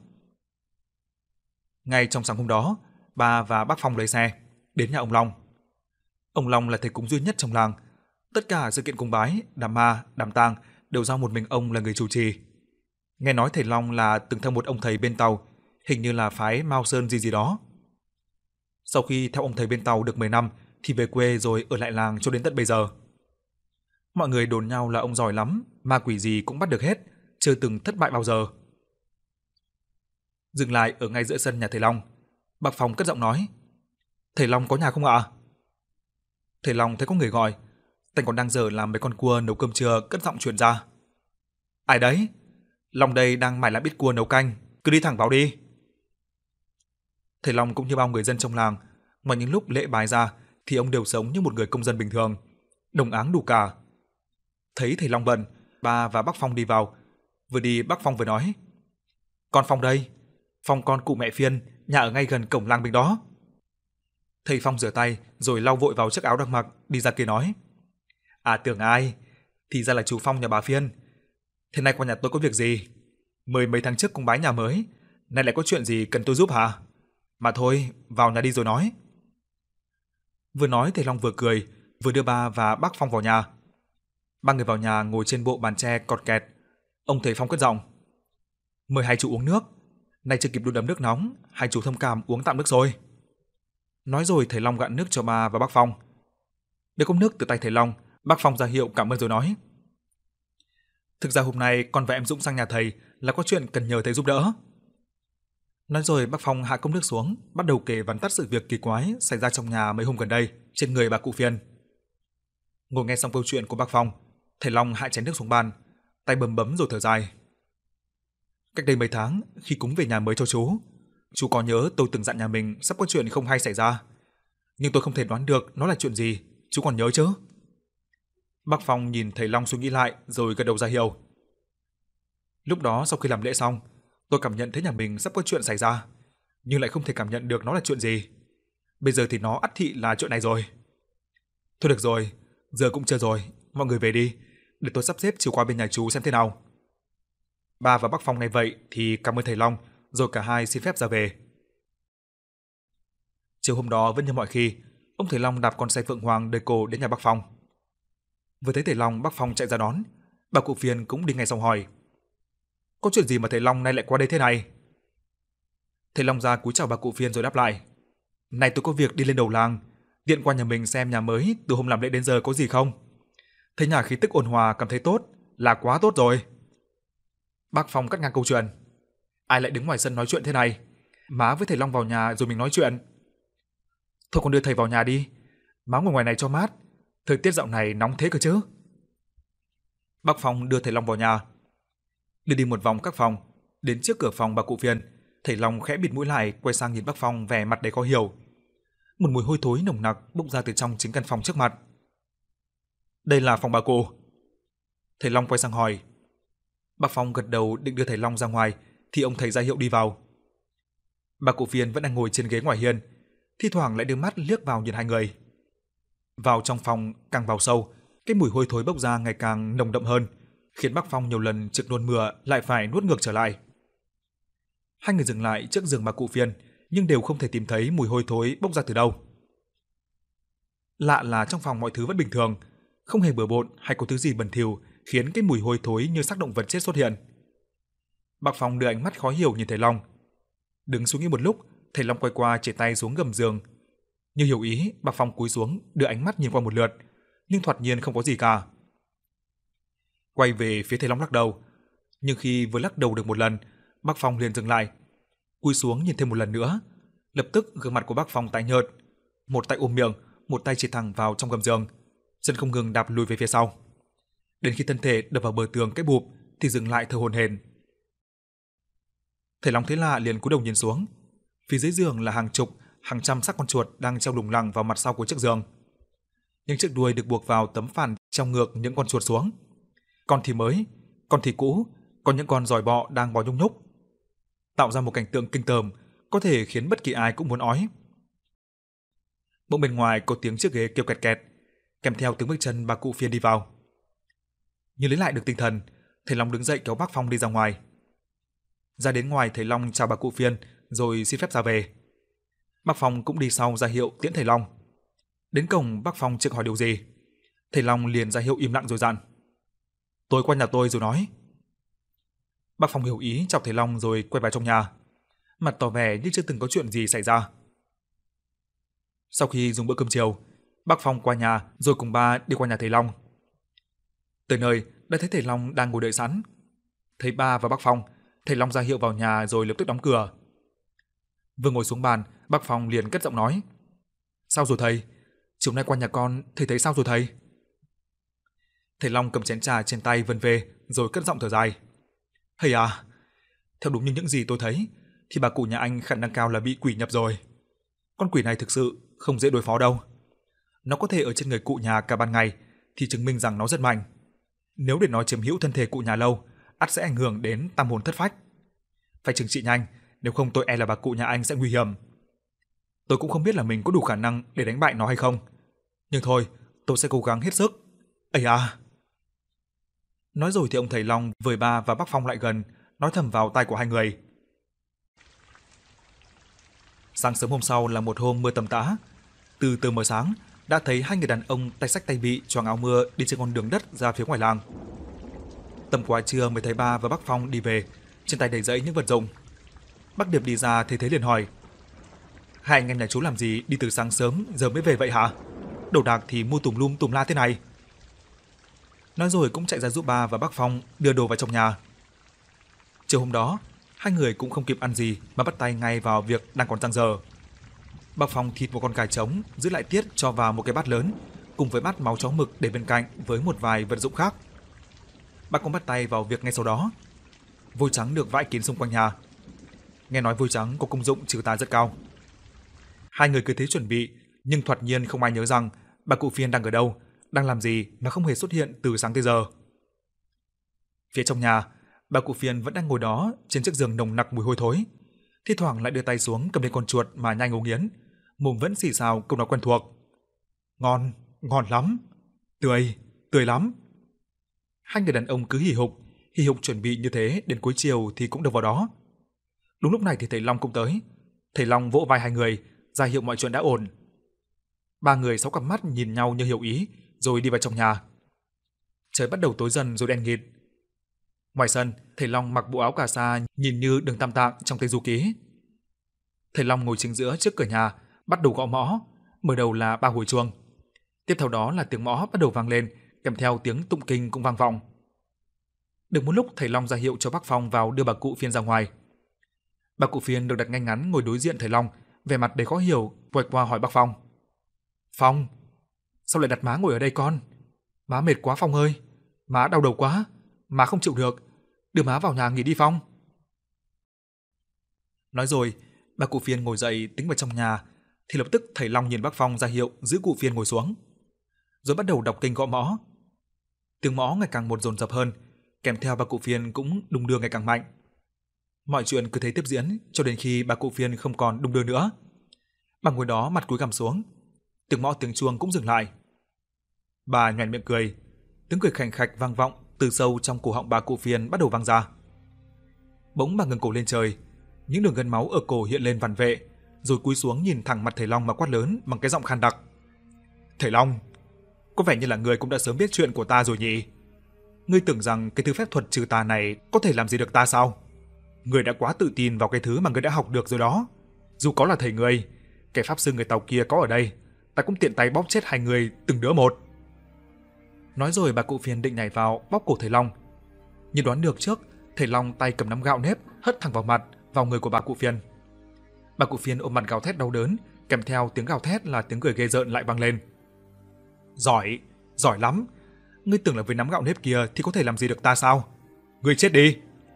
Speaker 1: Ngay trong sáng hôm đó, ba và bác Phong lấy xe đến nhà ông Long. Ông Long là thầy cúng duy nhất trong làng. Tất cả sự kiện cúng bái, đám ma, đám tang đều do một mình ông là người chủ trì. Nghe nói thầy Long là từng theo một ông thầy bên Tàu, hình như là phái Mao Sơn gì gì đó. Sau khi theo ông thầy bên Tàu được mười năm thì về quê rồi ở lại làng cho đến tận bây giờ. Mọi người đồn nhau là ông giỏi lắm, ma quỷ gì cũng bắt được hết, chưa từng thất bại bao giờ. Dừng lại ở ngay giữa sân nhà thầy Long, bác Phong cất giọng nói. Thầy Long có nhà không ạ? Thầy Long thấy có người gọi, Tành còn đang dở làm mấy con cua nấu cơm trưa, cất giọng truyền ra. Ai đấy? Long đây đang mải làm ít cua nấu canh, cứ đi thẳng vào đi. Thầy Long cũng như bao người dân trong làng, ngoài những lúc lễ bái ra thì ông đều sống như một người công dân bình thường, đồng áng đủ cả. Thấy thầy Long bận, ba và bác Phong đi vào, vừa đi bác Phong vừa nói. Con Phong đây, Phong con cụ mẹ Phiên, nhà ở ngay gần cổng làng mình đó. Thầy Phong rửa tay rồi lau vội vào chiếc áo đang mặc, đi ra kia nói. À tưởng ai, thì ra là chú Phong nhà bà Phiên. Thế nay qua nhà tôi có việc gì? Mười mấy tháng trước cúng bái nhà mới, nay lại có chuyện gì cần tôi giúp hả? Mà thôi, vào nhà đi rồi nói. Vừa nói thầy Long vừa cười, vừa đưa ba và bác Phong vào nhà. Ba người vào nhà ngồi trên bộ bàn tre cọt kẹt. Ông thầy Phong cất giọng. Mời hai chú uống nước. Nay chưa kịp đun ấm nước nóng, hai chú thông cảm uống tạm nước rồi. Nói rồi thầy Long gạn nước cho ba và bác Phong. Được cốc nước từ tay thầy Long, bác Phong ra hiệu cảm ơn rồi nói. Thực ra hôm nay con và em Dũng sang nhà thầy là có chuyện cần nhờ thầy giúp đỡ. Nói rồi bác Phong hạ cốc nước xuống, bắt đầu kể vắn tắt sự việc kỳ quái xảy ra trong nhà mấy hôm gần đây trên người bà cụ Phiên. Ngồi nghe xong câu chuyện của bác Phong, thầy Long hạ chén nước xuống bàn, tay bấm bấm rồi thở dài. Cách đây mấy tháng, khi cúng về nhà mới cho chú, chú có nhớ tôi từng dặn nhà mình sắp có chuyện không hay xảy ra. Nhưng tôi không thể đoán được nó là chuyện gì, chú còn nhớ chứ? Bác Phong nhìn thầy Long suy nghĩ lại rồi gật đầu ra hiệu. Lúc đó sau khi làm lễ xong, tôi cảm nhận thấy nhà mình sắp có chuyện xảy ra, nhưng lại không thể cảm nhận được nó là chuyện gì. Bây giờ thì nó ắt thị là chuyện này rồi. Thôi được rồi, giờ cũng trưa rồi, mọi người về đi, để tôi sắp xếp chiều qua bên nhà chú xem thế nào. Ba và bác Phong nghe vậy thì cảm ơn thầy Long, rồi cả hai xin phép ra về. Chiều hôm đó vẫn như mọi khi, ông thầy Long đạp con xe Phượng Hoàng đời cổ đến nhà bác Phong. Vừa thấy thầy Long, bác Phong chạy ra đón, bà cụ Phiên cũng đi ngay xong hỏi: có chuyện gì mà thầy Long nay lại qua đây thế này? Thầy Long ra cúi chào bà cụ Phiên rồi đáp lại: này tôi có việc đi lên đầu làng, tiện qua nhà mình xem nhà mới từ hôm làm lễ đến giờ có gì không. Thấy nhà khí tức ôn hòa, cảm thấy tốt là quá tốt rồi. Bác Phong cắt ngang câu chuyện: ai lại đứng ngoài sân nói chuyện thế này? Má với thầy Long vào nhà rồi mình nói chuyện. Thôi con đưa thầy vào nhà đi, má ngồi ngoài này cho mát, thời tiết dạo này nóng thế cơ chứ. Bác Phong đưa thầy Long vào nhà. Đi đi một vòng các phòng, đến trước cửa phòng bà cụ Phiên, thầy Long khẽ bịt mũi lại, quay sang nhìn bác Phong vẻ mặt đầy khó hiểu. Một mùi hôi thối nồng nặc bốc ra từ trong chính căn phòng trước mặt. Đây là phòng bà cụ. Thầy Long quay sang hỏi. Bác Phong gật đầu định đưa thầy Long ra ngoài thì ông thầy ra hiệu đi vào. Bà cụ Phiên vẫn đang ngồi trên ghế ngoài hiên, thi thoảng lại đưa mắt liếc vào nhìn hai người. Vào trong phòng càng vào sâu, cái mùi hôi thối bốc ra ngày càng nồng đậm hơn, khiến bác Phong nhiều lần trực nôn mửa lại phải nuốt ngược trở lại. Hai người dừng lại trước giường bà cụ Phiên, nhưng đều không thể tìm thấy mùi hôi thối bốc ra từ đâu. Lạ là trong phòng mọi thứ vẫn bình thường, không hề bừa bộn hay có thứ gì bẩn thỉu khiến cái mùi hôi thối như xác động vật chết xuất hiện. Bác Phong đưa ánh mắt khó hiểu nhìn thầy Long. Đứng suy nghĩ một lúc, thầy Long quay qua chỉ tay xuống gầm giường. Như hiểu ý, bác Phong cúi xuống đưa ánh mắt nhìn qua một lượt, nhưng thoạt nhiên không có gì cả. Quay về phía thầy Long lắc đầu, nhưng khi vừa lắc đầu được một lần, bác Phong liền dừng lại, cúi xuống nhìn thêm một lần nữa. Lập tức gương mặt của bác Phong tái nhợt, một tay ôm miệng, một tay chỉ thẳng vào trong gầm giường, chân không ngừng đạp lùi về phía sau. Đến khi thân thể đập vào bờ tường cái bụp thì dừng lại thở hổn hển. Thầy Long thấy lạ liền cúi đầu nhìn xuống. Phía dưới giường là hàng chục, hàng trăm xác con chuột đang treo lủng lẳng vào mặt sau của chiếc giường. Những chiếc đuôi được buộc vào tấm phản treo ngược những con chuột xuống. Con thì mới, con thì cũ, còn những con giòi bọ đang bò nhúc nhúc, tạo ra một cảnh tượng kinh tởm, có thể khiến bất kỳ ai cũng muốn ói. Bỗng bên ngoài có tiếng chiếc ghế kêu kẹt kẹt, kèm theo tiếng bước chân bà cụ Phiên đi vào. Như lấy lại được tinh thần, thầy Long đứng dậy kéo bác Phong đi ra ngoài. Ra đến ngoài, thầy Long chào bà cụ Phiên rồi xin phép ra về. Bác Phong cũng đi sau ra hiệu tiễn thầy Long. Đến cổng, bác Phong chưa hỏi điều gì, thầy Long liền ra hiệu im lặng rồi dặn: tôi qua nhà tôi rồi nói. Bác Phong hiểu ý chào thầy Long rồi quay vào trong nhà, mặt tỏ vẻ như chưa từng có chuyện gì xảy ra. Sau khi dùng bữa cơm chiều, bác Phong qua nhà rồi cùng ba đi qua nhà thầy Long. Tới nơi đã thấy thầy Long đang ngồi đợi sẵn. Thấy ba và bác Phong, thầy Long ra hiệu vào nhà rồi lập tức đóng cửa. Vừa ngồi xuống bàn, bác Phong liền cất giọng nói: sao rồi thầy? Chiều nay qua nhà con, thầy thấy sao rồi thầy? Thầy Long cầm chén trà trên tay vân về rồi cất giọng thở dài: thầy à, theo đúng như những gì tôi thấy thì bà cụ nhà anh khả năng cao là bị quỷ nhập rồi. Con quỷ này thực sự không dễ đối phó đâu. Nó có thể ở trên người cụ nhà cả ban ngày thì chứng minh rằng nó rất mạnh. Nếu để nó chiếm hữu thân thể cụ nhà lâu, ắt sẽ ảnh hưởng đến tam hồn thất phách. Phải trừng trị nhanh, nếu không tôi e là bà cụ nhà anh sẽ nguy hiểm. Tôi cũng không biết là mình có đủ khả năng để đánh bại nó hay không. Nhưng thôi, tôi sẽ cố gắng hết sức. Ây à! Nói rồi thì ông thầy Long vời ba và bác Phong lại gần, nói thầm vào tai của hai người. Sáng sớm hôm sau là một hôm mưa tầm tã. Từ từ mờ sáng, đã thấy hai người đàn ông tay xách tay bị choàng áo mưa đi trên con đường đất ra phía ngoài làng. Tầm quá trưa mới thấy ba và bác Phong đi về, trên tay đầy dẫy những vật dụng. Bác Điệp đi ra thấy thế liền hỏi: hai anh em nhà chú làm gì đi từ sáng sớm giờ mới về vậy hả? Đồ đạc thì mua tùm lum tùm la thế này. Nói rồi cũng chạy ra giúp ba và bác Phong đưa đồ vào trong nhà. Chiều hôm đó, hai người cũng không kịp ăn gì mà bắt tay ngay vào việc đang còn dang dở. Bác Phong thịt một con cải trống, giữ lại tiết cho vào một cái bát lớn, cùng với bát máu chó mực để bên cạnh với một vài vật dụng khác. Bác cũng bắt tay vào việc ngay sau đó. Vôi trắng được vãi kín xung quanh nhà. Nghe nói vôi trắng có công dụng trừ tà rất cao. Hai người cứ thế chuẩn bị, nhưng thoạt nhiên không ai nhớ rằng bà cụ Phiên đang ở đâu, đang làm gì mà không hề xuất hiện từ sáng tới giờ. Phía trong nhà, bà cụ Phiên vẫn đang ngồi đó trên chiếc giường nồng nặc mùi hôi thối, thi thoảng lại đưa tay xuống cầm lên con chuột mà nhai ngấu nghiến, mồm vẫn xì xào câu nói quen thuộc. Ngon, ngon lắm, tươi, tươi lắm. Hai người đàn ông cứ hì hục, hì hục chuẩn bị như thế đến cuối chiều thì cũng được vào đó. Đúng lúc này thì thầy Long cũng tới. Thầy Long vỗ vai hai người, ra hiệu mọi chuyện đã ổn. Ba người sáu cặp mắt nhìn nhau như hiểu ý, rồi đi vào trong nhà. Trời bắt đầu tối dần rồi đen nghịt. Ngoài sân, thầy Long mặc bộ áo cà sa nhìn như đường tam tạng trong Tây Du Ký. Thầy Long ngồi chính giữa trước cửa nhà, bắt đầu gõ mõ, mở đầu là ba hồi chuông. Tiếp theo đó là tiếng mõ bắt đầu vang lên, kèm theo tiếng tụng kinh cũng vang vọng. Được một lúc thầy Long ra hiệu cho bác Phong vào đưa bà cụ Phiên ra ngoài. Bà cụ Phiên được đặt ngay ngắn ngồi đối diện thầy Long, vẻ mặt đầy khó hiểu, quay qua hỏi bác Phong. Phong, sao lại đặt má ngồi ở đây con? Má mệt quá Phong ơi, má đau đầu quá, má không chịu được, đưa má vào nhà nghỉ đi Phong. Nói rồi, bà cụ Phiên ngồi dậy tính vào trong nhà, thì lập tức thầy Long nhìn bác Phong ra hiệu giữ cụ Phiên ngồi xuống, rồi bắt đầu đọc kinh gõ mõ. Tiếng mõ ngày càng một dồn dập hơn, kèm theo bà cụ Phiên cũng đung đưa ngày càng mạnh. Mọi chuyện cứ thế tiếp diễn cho đến khi bà cụ Phiên không còn đung đưa nữa. Bà ngồi đó mặt cúi gằm xuống, tiếng mõ tiếng chuông cũng dừng lại. Bà nhoẻn miệng cười, tiếng cười khành khạch vang vọng từ sâu trong cổ họng bà cụ Phiên bắt đầu vang ra. Bỗng bà ngẩng cổ lên trời, những đường gân máu ở cổ hiện lên vằn vệ, rồi cúi xuống nhìn thẳng mặt thầy Long mà quát lớn bằng cái giọng khan đặc. Thầy Long, có vẻ như là người cũng đã sớm biết chuyện của ta rồi nhỉ? Ngươi tưởng rằng cái thứ phép thuật trừ tà này có thể làm gì được ta sao? Ngươi đã quá tự tin vào cái thứ mà ngươi đã học được rồi đó. Dù có là thầy ngươi, cái pháp sư người Tàu kia có ở đây, ta cũng tiện tay bóp chết hai người từng đứa một. Nói rồi bà cụ Phiên định nhảy vào bóp cổ thầy Long. Nhưng đoán được trước, thầy Long tay cầm nắm gạo nếp hất thẳng vào mặt, vào người của bà cụ Phiên. Bà cụ Phiên ôm mặt gào thét đau đớn, kèm theo tiếng gào thét là tiếng cười ghê rợn lại vang lên. Giỏi, giỏi lắm. Ngươi tưởng là với nắm gạo nếp kia thì có thể làm gì được ta sao? Ngươi chết đi.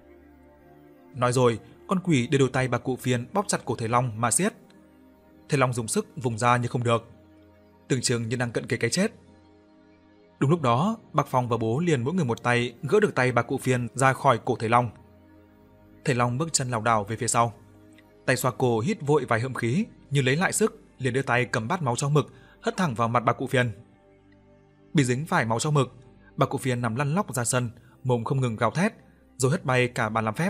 Speaker 1: Nói rồi, con quỷ đưa đôi tay bà cụ Phiên bóp chặt cổ thầy Long mà siết. Thầy Long dùng sức vùng ra nhưng không được, tưởng chừng như đang cận kề cái chết. Đúng lúc đó, bác Phong và bố liền mỗi người một tay gỡ được tay bà cụ Phiên ra khỏi cổ thầy Long. Thầy Long bước chân lảo đảo về phía sau, tay xoa cổ hít vội vài hơi khí, như lấy lại sức, liền đưa tay cầm bát máu trong mực hất thẳng vào mặt bà cụ Phiên. Bị dính phải máu trong mực, bà cụ Phiên nằm lăn lóc ra sân, mồm không ngừng gào thét, rồi hất bay cả bàn làm phép.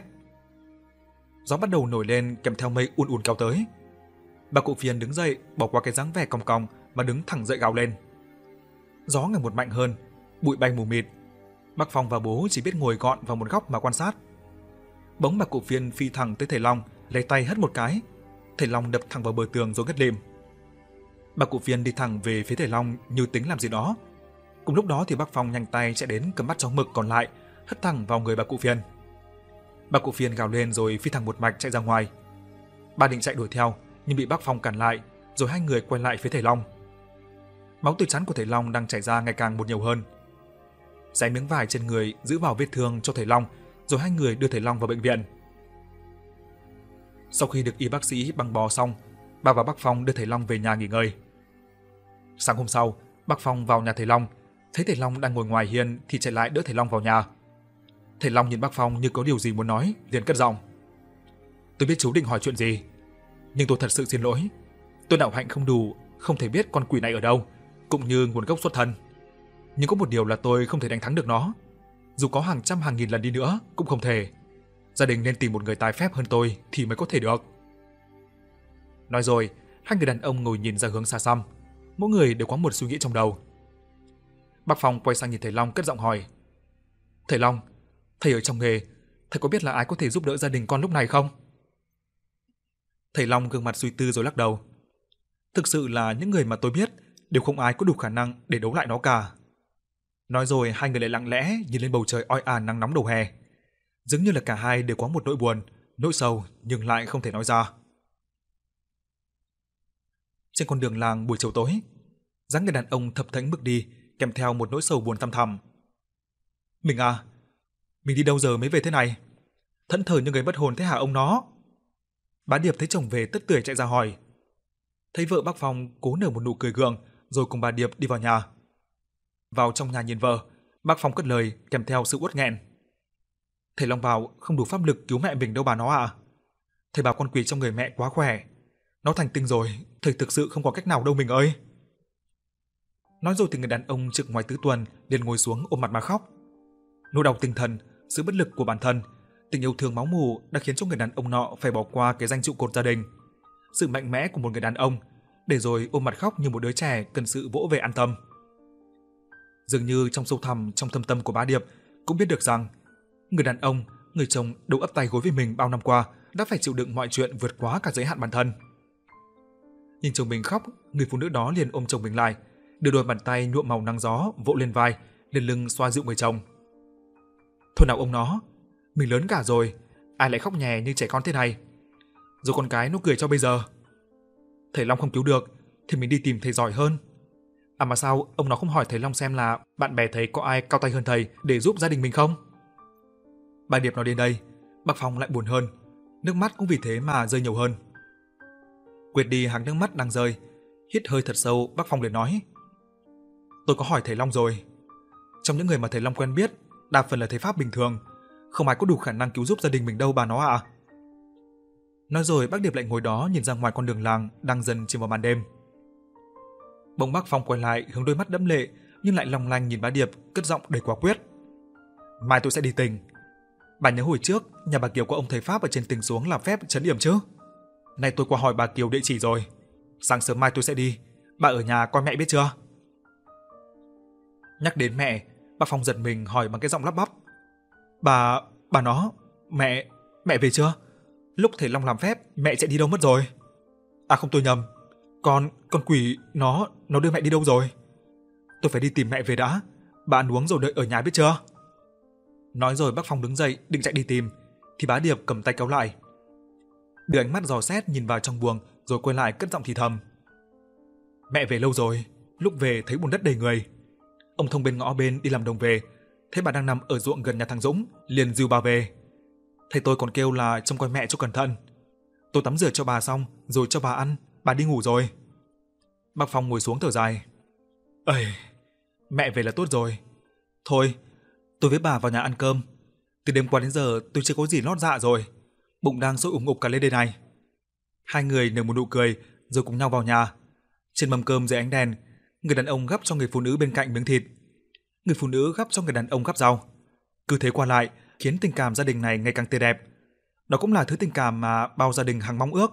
Speaker 1: Gió bắt đầu nổi lên kèm theo mây ùn ùn kéo tới. Bà cụ Phiên đứng dậy, bỏ qua cái dáng vẻ còng còng mà đứng thẳng dậy gào lên. Gió ngày một mạnh hơn, bụi bay mù mịt. Bác Phong và bố chỉ biết ngồi gọn vào một góc mà quan sát. Bỗng bà cụ Phiên phi thẳng tới thầy Long, lấy tay hất một cái, thầy Long đập thẳng vào bờ tường rồi ngất lịm. Bà cụ Phiên đi thẳng về phía thầy Long như tính làm gì đó. Cùng lúc đó thì bác Phong nhanh tay chạy đến cầm bát cháo mực còn lại, hất thẳng vào người bà cụ Phiên. Bà cụ Phiên gào lên rồi phi thẳng một mạch chạy ra ngoài. Bà định chạy đuổi theo nhưng bị bác Phong cản lại, rồi hai người quay lại phía thầy Long. Máu từ trán của thầy Long đang chảy ra ngày càng một nhiều hơn. Xé miếng vải trên người giữ vào vết thương cho thầy Long, rồi hai người đưa thầy Long vào bệnh viện. Sau khi được y bác sĩ băng bó xong, bà và bác Phong đưa thầy Long về nhà nghỉ ngơi. Sáng hôm sau, bác Phong vào nhà thầy Long, thấy thầy Long đang ngồi ngoài hiên thì chạy lại đỡ thầy Long vào nhà. Thầy Long nhìn bác Phong như có điều gì muốn nói, liền cất giọng. Tôi biết chú định hỏi chuyện gì, nhưng tôi thật sự xin lỗi. Tôi đạo hạnh không đủ, không thể biết con quỷ này ở đâu, cũng như nguồn gốc xuất thân. Nhưng có một điều là tôi không thể đánh thắng được nó. Dù có hàng trăm hàng nghìn lần đi nữa, cũng không thể. Gia đình nên tìm một người tài phép hơn tôi thì mới có thể được. Nói rồi, hai người đàn ông ngồi nhìn ra hướng xa xăm, mỗi người đều có một suy nghĩ trong đầu. Bác Phong quay sang nhìn thầy Long cất giọng hỏi. Thầy Long, thầy ở trong nghề, thầy có biết là ai có thể giúp đỡ gia đình con lúc này không? Thầy Long gương mặt suy tư rồi lắc đầu. Thực sự là những người mà tôi biết đều không ai có đủ khả năng để đấu lại nó cả. Nói rồi hai người lại lặng lẽ nhìn lên bầu trời oi ả nắng nóng đầu hè. Dường như là cả hai đều có một nỗi buồn, nỗi sầu nhưng lại không thể nói ra. Trên con đường làng buổi chiều tối, dáng người đàn ông thập thẫnh bước đi, kèm theo một nỗi sầu buồn thăm thẳm. Mình à, mình đi đâu giờ mới về thế này? Thẫn thờ như người bất hồn thế hả ông nó? Bá Điệp thấy chồng về tất tưởi chạy ra hỏi. Thấy vợ bác Phong cố nở một nụ cười gượng, rồi cùng bà Điệp đi vào nhà. Vào trong nhà nhìn vợ, bác Phong cất lời kèm theo sự uất nghẹn. Thầy Long bảo không đủ pháp lực cứu mẹ mình đâu bà nó à. Thầy bảo con quỷ trong người mẹ quá khỏe. Nó thành tinh rồi, thầy thực sự không có cách nào đâu mình ơi. Nói rồi thì người đàn ông trực ngoài tứ tuần liền ngồi xuống ôm mặt mà khóc. Nỗi đau tinh thần, sự bất lực của bản thân, tình yêu thương máu mủ đã khiến cho người đàn ông nọ phải bỏ qua cái danh trụ cột gia đình, sự mạnh mẽ của một người đàn ông, để rồi ôm mặt khóc như một đứa trẻ cần sự vỗ về an tâm. Dường như trong sâu thẳm trong thâm tâm của Bá Điệp cũng biết được rằng người đàn ông, người chồng đầu ấp tay gối với mình bao năm qua đã phải chịu đựng mọi chuyện vượt quá cả giới hạn bản thân. Nhìn chồng mình khóc, người phụ nữ đó liền ôm chồng mình lại, đưa đôi bàn tay nhuộm màu nắng gió vỗ lên vai, lên lưng xoa dịu người chồng. Thôi nào ông nó, mình lớn cả rồi, ai lại khóc nhè như trẻ con thế này? Rồi con cái nó cười cho bây giờ. Thầy Long không cứu được thì mình đi tìm thầy giỏi hơn. À mà sao ông nó không hỏi thầy Long xem là bạn bè thầy có ai cao tay hơn thầy để giúp gia đình mình không? Bà Điệp nói đến đây, bác Phong lại buồn hơn, nước mắt cũng vì thế mà rơi nhiều hơn. Quệt đi hàng nước mắt đang rơi, hít hơi thật sâu, bác Phong liền nói: Tôi có hỏi thầy Long rồi. Trong những người mà thầy Long quen biết, đa phần là thầy pháp bình thường, không ai có đủ khả năng cứu giúp gia đình mình đâu bà nó ạ. À. Nói rồi bác Điệp lại ngồi đó nhìn ra ngoài con đường làng đang dần chìm vào màn đêm. Bỗng bác Phong quay lại hướng đôi mắt đẫm lệ nhưng lại long lanh nhìn bà Điệp, cất giọng đầy quả quyết: Mai tôi sẽ đi tỉnh. Bà nhớ hồi trước nhà bà Kiều có ông thầy pháp ở trên tỉnh xuống làm phép trấn yểm chứ? Nay tôi qua hỏi bà Kiều địa chỉ rồi. Sáng sớm mai tôi sẽ đi. Bà ở nhà coi mẹ biết chưa? Nhắc đến mẹ, bác Phong giật mình hỏi bằng cái giọng lắp bắp: Bà, bà nó, mẹ, mẹ về chưa? Lúc thầy Long làm phép, mẹ chạy đi đâu mất rồi? À không tôi nhầm, con, con quỷ, nó, nó đưa mẹ đi đâu rồi? Tôi phải đi tìm mẹ về đã, bà ăn uống rồi đợi ở nhà biết chưa? Nói rồi bác Phong đứng dậy định chạy đi tìm, thì Bá Điệp cầm tay kéo lại. Đưa ánh mắt dò xét nhìn vào trong buồng rồi quay lại cất giọng thì thầm: Mẹ về lâu rồi, lúc về thấy bùn đất đầy người. Ông Thông bên ngõ bên đi làm đồng về, thấy bà đang nằm ở ruộng gần nhà thằng Dũng, liền dìu bà về. Thầy tôi còn kêu là trông coi mẹ cho cẩn thận. Tôi tắm rửa cho bà xong rồi cho bà ăn, bà đi ngủ rồi. Bác Phong ngồi xuống thở dài: Ây, mẹ về là tốt rồi. Thôi, tôi với bà vào nhà ăn cơm. Từ đêm qua đến giờ tôi chưa có gì lót dạ rồi, bụng đang sôi ủng ục cả lên đây này. Hai người nở một nụ cười rồi cùng nhau vào nhà. Trên mâm cơm dưới ánh đèn, người đàn ông gắp cho người phụ nữ bên cạnh miếng thịt, người phụ nữ gắp cho người đàn ông gắp rau. Cứ thế qua lại khiến tình cảm gia đình này ngày càng tươi đẹp. Đó cũng là thứ tình cảm mà bao gia đình hằng mong ước.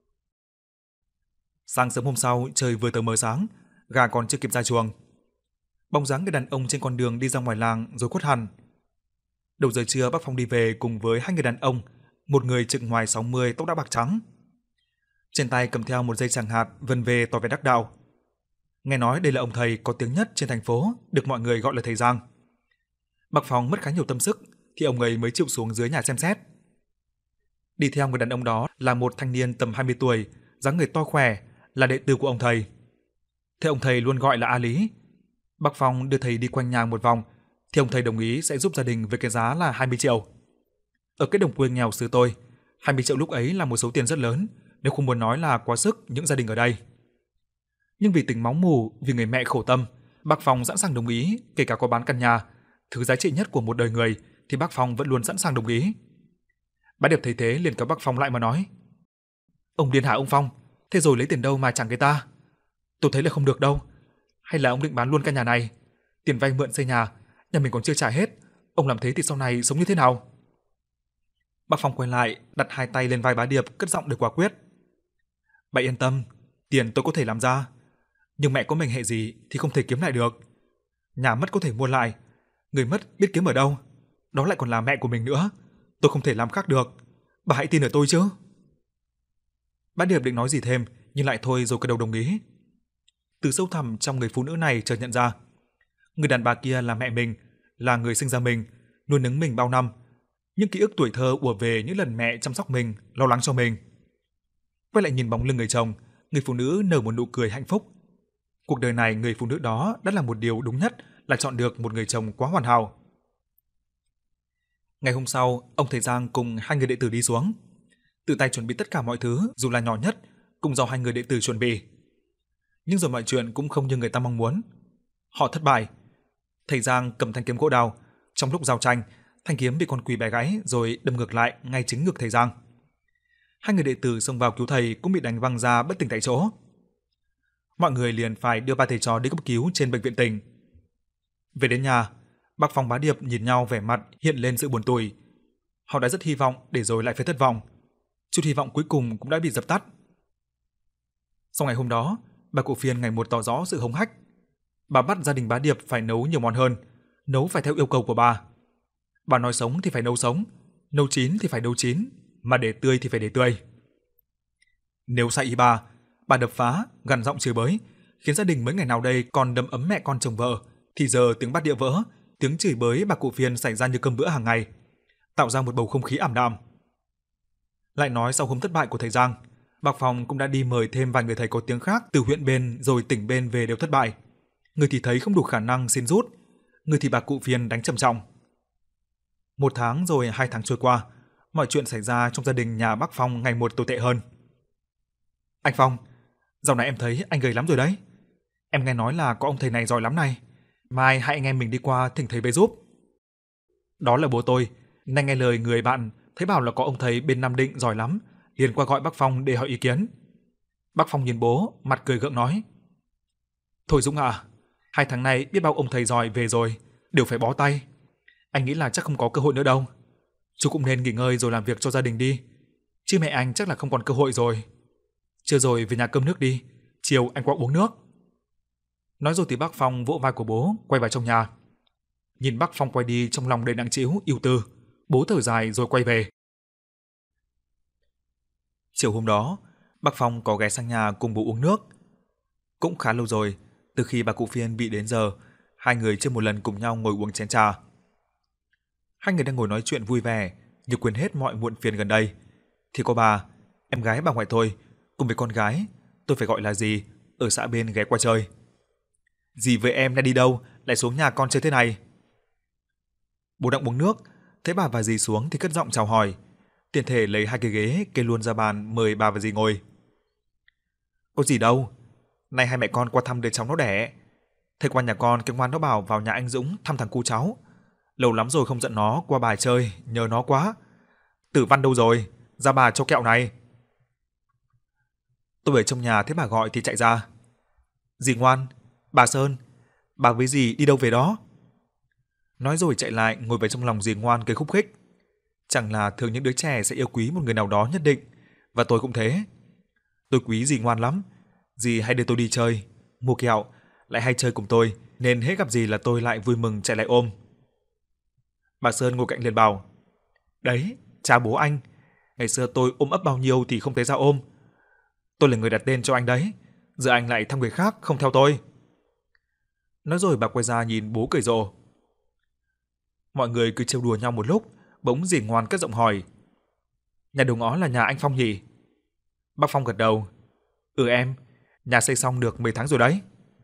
Speaker 1: Sáng sớm hôm sau, trời vừa tờ mờ sáng, gà còn chưa kịp ra chuồng. Bóng dáng người đàn ông trên con đường đi ra ngoài làng rồi khuất hẳn. Đầu giờ trưa bác Phong đi về cùng với hai người đàn ông, một người chừng ngoài sáu mươi, tóc đã bạc trắng. Trên tay cầm theo một dây tràng hạt vân về tỏ vẻ đắc đạo. Nghe nói đây là ông thầy có tiếng nhất trên thành phố, được mọi người gọi là thầy Giang. Bác Phong mất khá nhiều tâm sức thì ông ấy mới chịu xuống dưới nhà xem xét. Đi theo người đàn ông đó là một thanh niên tầm hai mươi tuổi, dáng người to khỏe, là đệ tử của ông thầy. Thế ông thầy luôn gọi là A Lý. Bác Phong đưa thầy đi quanh nhà một vòng, thì ông thầy đồng ý sẽ giúp gia đình với cái giá là hai mươi triệu. Ở cái đồng quê nghèo xứ tôi, hai mươi triệu lúc ấy là một số tiền rất lớn, nếu không muốn nói là quá sức những gia đình ở đây. Nhưng vì tình máu mủ, vì người mẹ khổ tâm, bác Phong sẵn sàng đồng ý, kể cả có bán căn nhà, thứ giá trị nhất của một đời người thì bác Phong vẫn luôn sẵn sàng đồng ý. Bá Điệp thấy thế liền kéo bác Phong lại mà nói: Ông điên hả ông Phong? Thế rồi lấy tiền đâu mà chẳng người ta? Tôi thấy là không được đâu. Hay là ông định bán luôn căn nhà này? Tiền vay mượn xây nhà, nhà mình còn chưa trả hết. Ông làm thế thì sau này sống như thế nào? Bác Phong quay lại, đặt hai tay lên vai Bá Điệp, cất giọng đầy quả quyết: Bà yên tâm, tiền tôi có thể làm ra, nhưng mẹ có mệnh hệ gì thì không thể kiếm lại được. Nhà mất có thể mua lại, người mất biết kiếm ở đâu, đó lại còn là mẹ của mình nữa. Tôi không thể làm khác được, bà hãy tin ở tôi chứ. Bá Điệp định nói gì thêm nhưng lại thôi rồi gật đầu đồng ý. Từ sâu thẳm trong người phụ nữ này chợt nhận ra, người đàn bà kia là mẹ mình, là người sinh ra mình, nuôi nấng mình bao năm. Những ký ức tuổi thơ ùa về những lần mẹ chăm sóc mình, lo lắng cho mình. Quay lại nhìn bóng lưng người chồng, người phụ nữ nở một nụ cười hạnh phúc. Cuộc đời này người phụ nữ đó đã làm một điều đúng nhất là chọn được một người chồng quá hoàn hảo. Ngày hôm sau, ông thầy Giang cùng hai người đệ tử đi xuống, tự tay chuẩn bị tất cả mọi thứ, dù là nhỏ nhất, cũng do hai người đệ tử chuẩn bị. Nhưng rồi mọi chuyện cũng không như người ta mong muốn. Họ thất bại, Thầy Giang cầm thanh kiếm gỗ đào, trong lúc giao tranh, thanh kiếm bị con quỷ bẻ gãy rồi đâm ngược lại ngay chính ngực thầy Giang. Hai người đệ tử xông vào cứu thầy cũng bị đánh văng ra bất tỉnh tại chỗ. Mọi người liền phải đưa ba thầy trò đi cấp cứu trên bệnh viện tỉnh. Về đến nhà, Bác Phong Bá Điệp nhìn nhau vẻ mặt hiện lên sự buồn tủi. Họ đã rất hy vọng để rồi lại phải thất vọng. Chút hy vọng cuối cùng cũng đã bị dập tắt. Sau ngày hôm đó, bà cụ Phiên ngày một tỏ rõ sự hống hách. Bà bắt gia đình Bá Điệp phải nấu nhiều món hơn, nấu phải theo yêu cầu của bà. Bà nói sống thì phải nấu sống, nấu chín thì phải nấu chín, mà để tươi thì phải để tươi. Nếu sai ý bà, bà đập phá, gằn giọng chửi bới, khiến gia đình mấy ngày nào đây còn đấm ấm mẹ con chồng vợ, thì giờ tiếng bát đĩa vỡ, tiếng chửi bới bà cụ Phiên xảy ra như cơm bữa hàng ngày, tạo ra một bầu không khí ảm đạm. Lại nói sau hôm thất bại của thầy Giang, Bác Phong cũng đã đi mời thêm vài người thầy có tiếng khác từ huyện bên rồi tỉnh bên về đều thất bại. Người thì thấy không đủ khả năng xin rút, người thì bà cụ Phiên đánh trầm trọng. Một tháng rồi hai tháng trôi qua, mọi chuyện xảy ra trong gia đình nhà Bác Phong ngày một tồi tệ hơn. Anh Phong, dạo này em thấy anh gầy lắm rồi đấy. Em nghe nói là có ông thầy này giỏi lắm này. Mai hai anh em mình đi qua thỉnh thầy về giúp. Đó là bố tôi, nay nghe lời người bạn, thấy bảo là có ông thầy bên Nam Định giỏi lắm, liền qua gọi bác Phong để hỏi ý kiến. Bác Phong nhìn bố, mặt cười gượng nói: Thôi Dũng à, hai tháng nay biết bao ông thầy giỏi về rồi, đều phải bó tay. Anh nghĩ là chắc không có cơ hội nữa đâu. Chú cũng nên nghỉ ngơi rồi làm việc cho gia đình đi, chứ mẹ anh chắc là không còn cơ hội rồi. Chưa rồi về nhà cơm nước đi, chiều anh qua uống nước. Nói rồi thì bác Phong vỗ vai của bố, quay vào trong nhà. Nhìn bác Phong quay đi trong lòng đầy nặng trĩu, ưu tư, bố thở dài rồi quay về. Chiều hôm đó, bác Phong có ghé sang nhà cùng bố uống nước. Cũng khá lâu rồi, từ khi bà cụ Phiên bị đến giờ, hai người chưa một lần cùng nhau ngồi uống chén trà. Hai người đang ngồi nói chuyện vui vẻ, như quên hết mọi muộn phiền gần đây. Thì có bà, em gái bà ngoại tôi, cùng với con gái, tôi phải gọi là dì, ở xã bên ghé qua chơi. Dì với em đã đi đâu, lại xuống nhà con chơi thế này? Bố đang uống nước, thấy bà và dì xuống thì cất giọng chào hỏi, tiện thể lấy hai cái ghế kê luôn ra bàn mời bà và dì ngồi. Có gì đâu, nay hai mẹ con qua thăm đứa cháu nó đẻ. Thầy qua nhà con cái ngoan nó bảo vào nhà anh Dũng thăm thằng cu cháu. Lâu lắm rồi không dẫn nó qua bài chơi, nhớ nó quá. Tử Văn đâu rồi, ra bà cho kẹo này. Tôi ở trong nhà thấy bà gọi thì chạy ra. Dì ngoan, bà Sơn, bà với dì đi đâu về đó? Nói rồi chạy lại ngồi về trong lòng dì ngoan cười khúc khích. Chẳng là thường những đứa trẻ sẽ yêu quý một người nào đó nhất định, và tôi cũng thế. Tôi quý dì ngoan lắm, dì hay đưa tôi đi chơi, mua kẹo, lại hay chơi cùng tôi, nên hết gặp dì là tôi lại vui mừng chạy lại ôm. Bà Sơn ngồi cạnh liền bảo: Đấy, cha bố anh, ngày xưa tôi ôm ấp bao nhiêu thì không thấy ra ôm. Tôi là người đặt tên cho anh đấy, giờ anh lại thăm người khác không theo tôi. Nói rồi bà quay ra nhìn bố cười rộ. Mọi người cứ trêu đùa nhau một lúc, bỗng dì ngoan cất giọng hỏi: Nhà đầu ngõ là nhà anh Phong nhỉ? Bác Phong gật đầu. Ừ em, nhà xây xong được mấy tháng rồi đấy.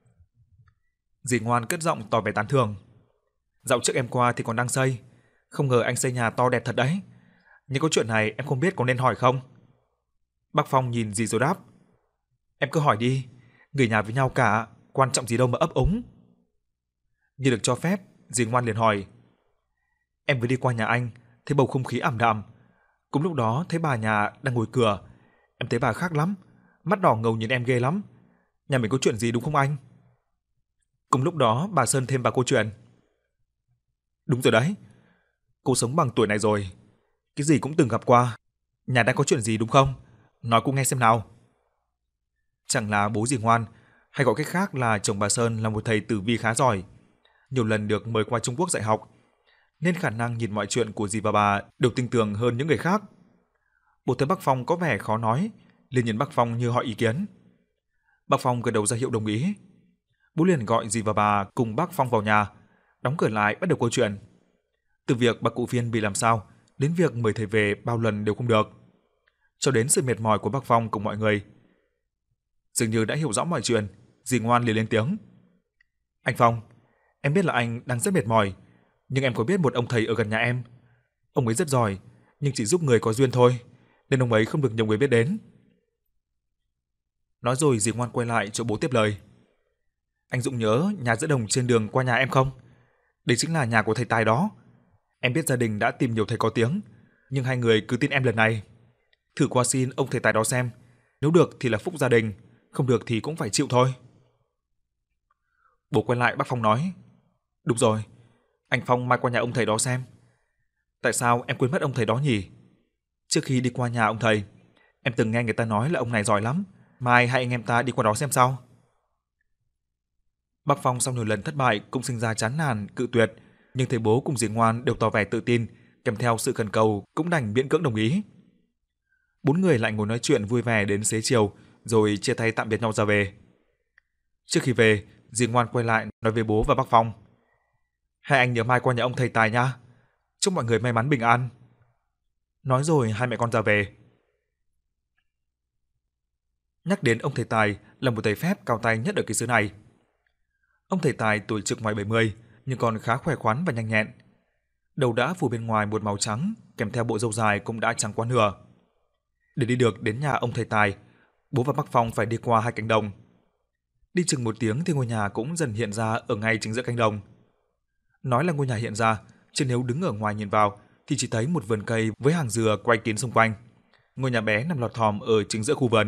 Speaker 1: Dì ngoan cất giọng tỏ vẻ tán thưởng. Dạo trước em qua thì còn đang xây, không ngờ anh xây nhà to đẹp thật đấy. Nhưng có chuyện này em không biết có nên hỏi không? Bác Phong nhìn dì rồi đáp: Em cứ hỏi đi, người nhà với nhau cả, quan trọng gì đâu mà ấp úng. Như được cho phép, dì ngoan liền hỏi: Em vừa đi qua nhà anh, thấy bầu không khí ảm đạm. Cùng lúc đó thấy bà nhà đang ngồi cửa, em thấy bà khác lắm, mắt đỏ ngầu nhìn em ghê lắm. Nhà mình có chuyện gì đúng không anh? Cùng lúc đó bà Sơn thêm vào câu chuyện: Đúng rồi đấy, cô sống bằng tuổi này rồi, cái gì cũng từng gặp qua. Nhà đang có chuyện gì đúng không? Nói cô nghe xem nào. Chẳng là bố dì ngoan, hay gọi cách khác là chồng bà Sơn, là một thầy tử vi khá giỏi, nhiều lần được mời qua Trung Quốc dạy học, nên khả năng nhìn mọi chuyện của dì và bà đều tinh tường hơn những người khác. Bố thấy bác Phong có vẻ khó nói, liền nhìn bác Phong như hỏi ý kiến. Bác Phong gật đầu ra hiệu đồng ý. Bố liền gọi dì và bà cùng bác Phong vào nhà, đóng cửa lại bắt đầu câu chuyện. Từ việc bà cụ Phiên bị làm sao, đến việc mời thầy về bao lần đều không được, cho đến sự mệt mỏi của bác Phong cùng mọi người. Dường như đã hiểu rõ mọi chuyện, dì ngoan liền lên tiếng: Anh Phong, em biết là anh đang rất mệt mỏi, nhưng em có biết một ông thầy ở gần nhà em. Ông ấy rất giỏi, nhưng chỉ giúp người có duyên thôi, nên ông ấy không được nhiều người biết đến. Nói rồi dì ngoan quay lại chỗ bố tiếp lời: Anh Dũng nhớ nhà giữa đồng trên đường qua nhà em không? Đây chính là nhà của thầy Tài đó. Em biết gia đình đã tìm nhiều thầy có tiếng, nhưng hai người cứ tin em lần này. Thử qua xin ông thầy Tài đó xem, nếu được thì là phúc gia đình, không được thì cũng phải chịu thôi. Bố quay lại bác Phong nói, đúng rồi, anh Phong mai qua nhà ông thầy đó xem. Tại sao em quên mất ông thầy đó nhỉ? Trước khi đi qua nhà ông thầy, em từng nghe người ta nói là ông này giỏi lắm, mai hai anh em ta đi qua đó xem sao. Bác Phong sau nhiều lần thất bại cũng sinh ra chán nản, cự tuyệt, nhưng thầy bố cùng dì Ngoan đều tỏ vẻ tự tin, kèm theo sự khẩn cầu cũng đành miễn cưỡng đồng ý. Bốn người lại ngồi nói chuyện vui vẻ đến xế chiều, rồi chia tay tạm biệt nhau ra về. Trước khi về, dì Ngoan quay lại nói với bố và bác Phong, hai anh nhớ mai qua nhà ông thầy Tài nha, chúc mọi người may mắn bình an. Nói rồi hai mẹ con ra về. Nhắc đến ông thầy Tài là một thầy phép cao tay nhất ở cái xứ này. Ông thầy Tài tuổi chừng ngoài bảy mươi nhưng còn khá khỏe khoắn và nhanh nhẹn. Đầu đã phủ bên ngoài một màu trắng, kèm theo bộ râu dài cũng đã trắng quá nửa. Để đi được đến nhà ông thầy Tài, bố và bác Phong phải đi qua hai cánh đồng. Đi chừng một tiếng thì ngôi nhà cũng dần hiện ra ở ngay chính giữa cánh đồng. Nói là ngôi nhà hiện ra, chứ nếu đứng ở ngoài nhìn vào thì chỉ thấy một vườn cây với hàng dừa quay kín xung quanh. Ngôi nhà bé nằm lọt thỏm ở chính giữa khu vườn.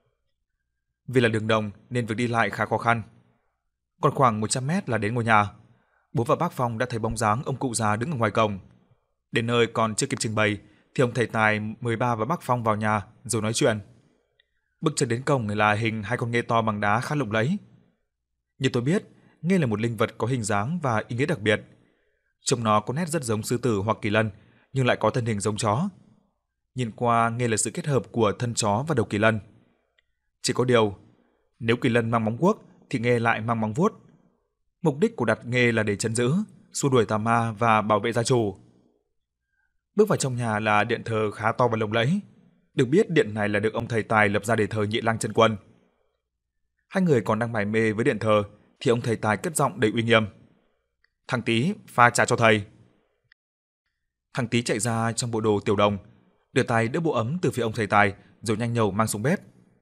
Speaker 1: Vì là đường đồng nên việc đi lại khá khó khăn. Còn khoảng một trăm mét là đến ngôi nhà. Bố và bác Phong đã thấy bóng dáng ông cụ già đứng ở ngoài cổng. Đến nơi còn chưa kịp trình bày thì ông thầy Tài mời ba và bác Phong vào nhà rồi nói chuyện. Bước chân đến cổng là hình hai con nghê to bằng đá khá lộng lẫy. Như tôi biết, nghê là một linh vật có hình dáng và ý nghĩa đặc biệt. Trông nó có nét rất giống sư tử hoặc kỳ lân, nhưng lại có thân hình giống chó. Nhìn qua nghê là sự kết hợp của thân chó và đầu kỳ lân. Chỉ có điều, nếu kỳ lân mang móng guốc thì nghê lại mang móng vuốt. Mục đích của đặt nghê là để trấn giữ, xua đuổi tà ma và bảo vệ gia chủ. Bước vào trong nhà là điện thờ khá to và lộng lẫy. Được biết điện này là được ông thầy Tài lập ra để thờ Nhị Lang Chân Quân. Hai người còn đang mải mê với điện thờ thì ông thầy Tài cất giọng đầy uy nghiêm. Thằng Tý, pha trà cho thầy. Thằng Tý chạy ra trong bộ đồ tiểu đồng, đưa tay đỡ bộ ấm từ phía ông thầy Tài rồi nhanh nhẩu mang xuống bếp.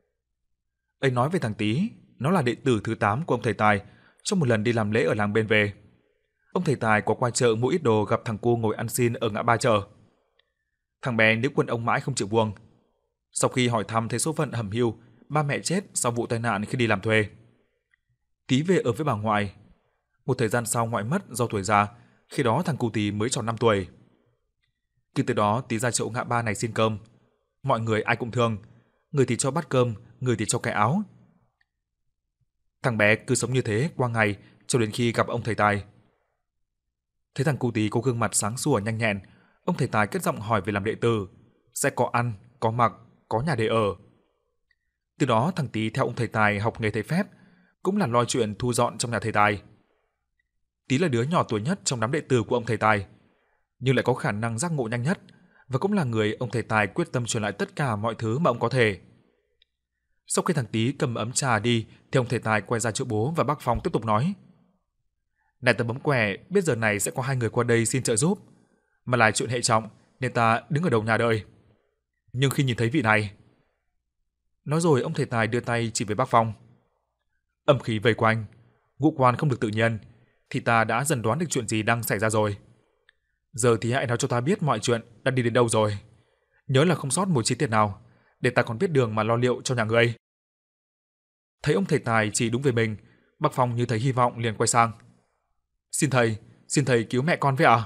Speaker 1: Ấy nói về thằng Tý, nó là đệ tử thứ tám của ông thầy Tài trong một lần đi làm lễ ở làng bên về. Ông thầy Tài có qua chợ mua ít đồ gặp thằng cu ngồi ăn xin ở ngã ba chợ. Thằng bé níu quần ông mãi không chịu buông. Sau khi hỏi thăm thấy số phận hẩm hiu, ba mẹ chết sau vụ tai nạn khi đi làm thuê. Tý về ở với bà ngoại. Một thời gian sau ngoại mất do tuổi già, khi đó thằng cu Tý mới tròn năm tuổi. Cứ từ đó Tý ra chỗ ngã ba này xin cơm. Mọi người ai cũng thương, người thì cho bát cơm, người thì cho cái áo. Thằng bé cứ sống như thế qua ngày cho đến khi gặp ông thầy Tài. Thấy thằng cu Tý có gương mặt sáng sủa nhanh nhẹn, ông thầy Tài cất giọng hỏi về làm đệ tử, sẽ có ăn, có mặc, có nhà để ở. Từ đó thằng Tý theo ông thầy Tài học nghề thầy phép, cũng là lo chuyện thu dọn trong nhà thầy Tài. Tý là đứa nhỏ tuổi nhất trong đám đệ tử của ông thầy Tài, nhưng lại có khả năng giác ngộ nhanh nhất và cũng là người ông thầy Tài quyết tâm truyền lại tất cả mọi thứ mà ông có thể. Sau khi thằng Tý cầm ấm trà đi thì ông thầy Tài quay ra chỗ bố và bác Phong tiếp tục nói. Này tớ bấm quẻ, biết giờ này sẽ có hai người qua đây xin trợ giúp, mà lại chuyện hệ trọng nên ta đứng ở đầu nhà đợi. Nhưng khi nhìn thấy vị này... Nói rồi ông thầy Tài đưa tay chỉ về bác Phong. Âm khí vây quanh, ngũ quan không được tự nhiên, thì ta đã dần đoán được chuyện gì đang xảy ra rồi. Giờ thì hãy nói cho ta biết mọi chuyện đã đi đến đâu rồi. Nhớ là không sót một chi tiết nào, để ta còn biết đường mà lo liệu cho nhà ngươi. Thấy ông thầy Tài chỉ đúng về mình, bác Phong như thấy hy vọng liền quay sang. Xin thầy, xin thầy cứu mẹ con với ạ. À?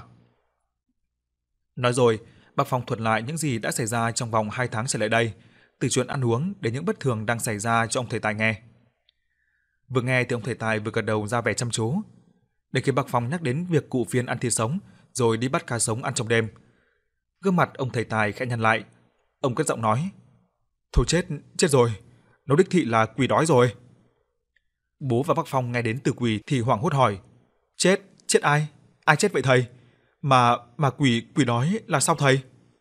Speaker 1: Nói rồi, bác Phong thuật lại những gì đã xảy ra trong vòng hai tháng trở lại đây, từ chuyện ăn uống đến những bất thường đang xảy ra cho ông thầy Tài nghe. Vừa nghe thì ông thầy Tài vừa gật đầu ra vẻ chăm chú. Đến khi bác Phong nhắc đến việc cụ Phiên ăn thịt sống rồi đi bắt cá sống ăn trong đêm, gương mặt ông thầy Tài khẽ nhăn lại. Ông cất giọng nói: Thôi chết, chết rồi, nó đích thị là quỷ đói rồi. Bố và bác Phong nghe đến từ quỷ thì hoảng hốt hỏi: Chết, chết ai? Ai chết vậy thầy? Mà mà quỷ quỷ đói là sao thầy?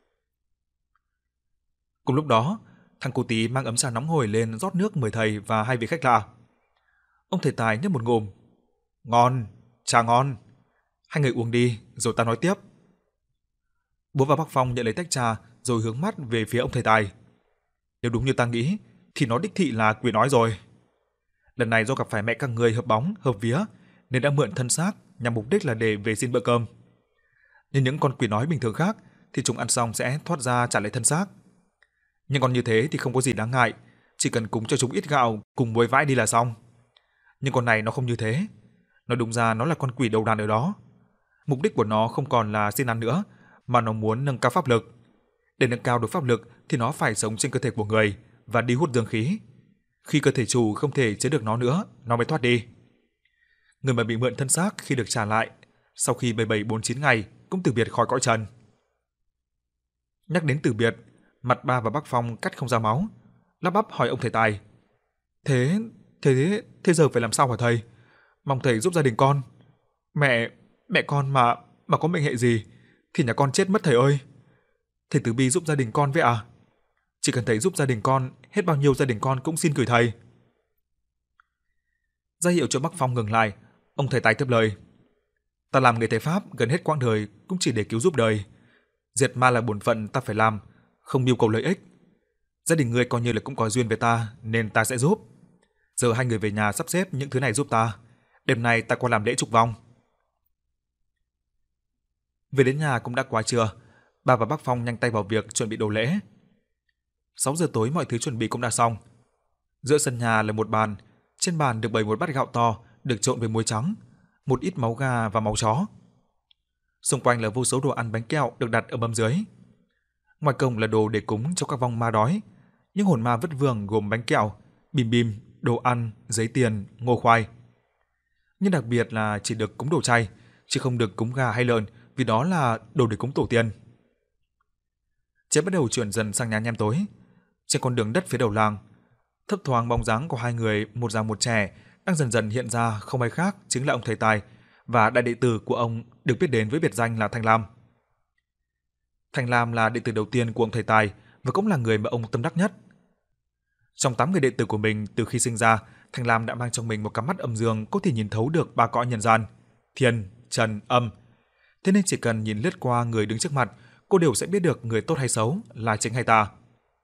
Speaker 1: Cùng lúc đó, thằng cô Tí mang ấm trà nóng hổi lên rót nước mời thầy và hai vị khách lạ. Ông thầy Tài nhấp một ngụm. Ngon, trà ngon. Hai người uống đi, rồi ta nói tiếp. Bố và bác Phong nhận lấy tách trà rồi hướng mắt về phía ông thầy Tài. Nếu đúng như ta nghĩ, thì nó đích thị là quỷ nói rồi. Lần này do gặp phải mẹ các người hợp bóng, hợp vía, nên đã mượn thân xác, nhằm mục đích là để về xin bữa cơm. Như những con quỷ nói bình thường khác thì chúng ăn xong sẽ thoát ra trả lại thân xác. Nhưng còn như thế thì không có gì đáng ngại, chỉ cần cúng cho chúng ít gạo cùng muối vãi đi là xong. Nhưng con này nó không như thế. Nói đúng ra nó là con quỷ đầu đàn ở đó. Mục đích của nó không còn là xin ăn nữa, mà nó muốn nâng cao pháp lực. Để nâng cao được pháp lực thì nó phải sống trên cơ thể của người và đi hút dương khí. Khi cơ thể chủ không thể chế được nó nữa, nó mới thoát đi. Người mà bị mượn thân xác khi được trả lại, sau khi bảy bảy bốn chín ngày cũng từ biệt khỏi cõi trần. Nhắc đến từ biệt, mặt Ba và Bắc Phong cắt không ra máu, lắp bắp hỏi ông thầy tài: "Thế, thế, thế giờ phải làm sao hả thầy? Mong thầy giúp gia đình con. Mẹ, mẹ con mà mà có mệnh hệ gì thì nhà con chết mất thầy ơi. Thầy từ bi giúp gia đình con với à? Chỉ cần thầy giúp gia đình con, hết bao nhiêu gia đình con cũng xin gửi thầy." Ra hiệu cho Bắc Phong ngừng lại, ông thầy tài tiếp lời: "Ta làm nghề thầy pháp gần hết quãng đời cũng chỉ để cứu giúp đời. Diệt ma là bổn phận ta phải làm, không mưu cầu lợi ích. Gia đình ngươi coi như là cũng có duyên với ta nên ta sẽ giúp. Giờ hai người về nhà sắp xếp những thứ này giúp ta. Đêm nay ta qua làm lễ trục vong." Về đến nhà cũng đã quá trưa, Ba và Bắc Phong nhanh tay vào việc chuẩn bị đồ lễ. Sáu giờ tối mọi thứ chuẩn bị cũng đã xong. Giữa sân nhà là một bàn, trên bàn được bày một bát gạo to được trộn với muối trắng, một ít máu gà và máu chó. Xung quanh là vô số đồ ăn bánh kẹo được đặt ở mâm dưới. Ngoài cổng là đồ để cúng cho các vong ma đói, những hồn ma vất vưởng gồm bánh kẹo, bìm bìm, đồ ăn, giấy tiền, ngô khoai. Nhưng đặc biệt là chỉ được cúng đồ chay, chứ không được cúng gà hay lợn, vì đó là đồ để cúng tổ tiên. Trời bắt đầu chuyển dần sang nhà nhem tối. Trên con đường đất phía đầu làng, thấp thoáng bóng dáng của hai người, một già một trẻ, đang dần dần hiện ra, không ai khác chính là ông thầy tài và đại đệ tử của ông được biết đến với biệt danh là Thanh Lam. Thanh Lam là đệ tử đầu tiên của ông thầy tài và cũng là người mà ông tâm đắc nhất. Trong tám người đệ tử của mình từ khi sinh ra, Thanh Lam đã mang trong mình một cặp mắt âm dương có thể nhìn thấu được ba cõi nhân gian, thiên, trần, âm. Thế nên chỉ cần nhìn lướt qua người đứng trước mặt, cô đều sẽ biết được người tốt hay xấu, là chính hay tà.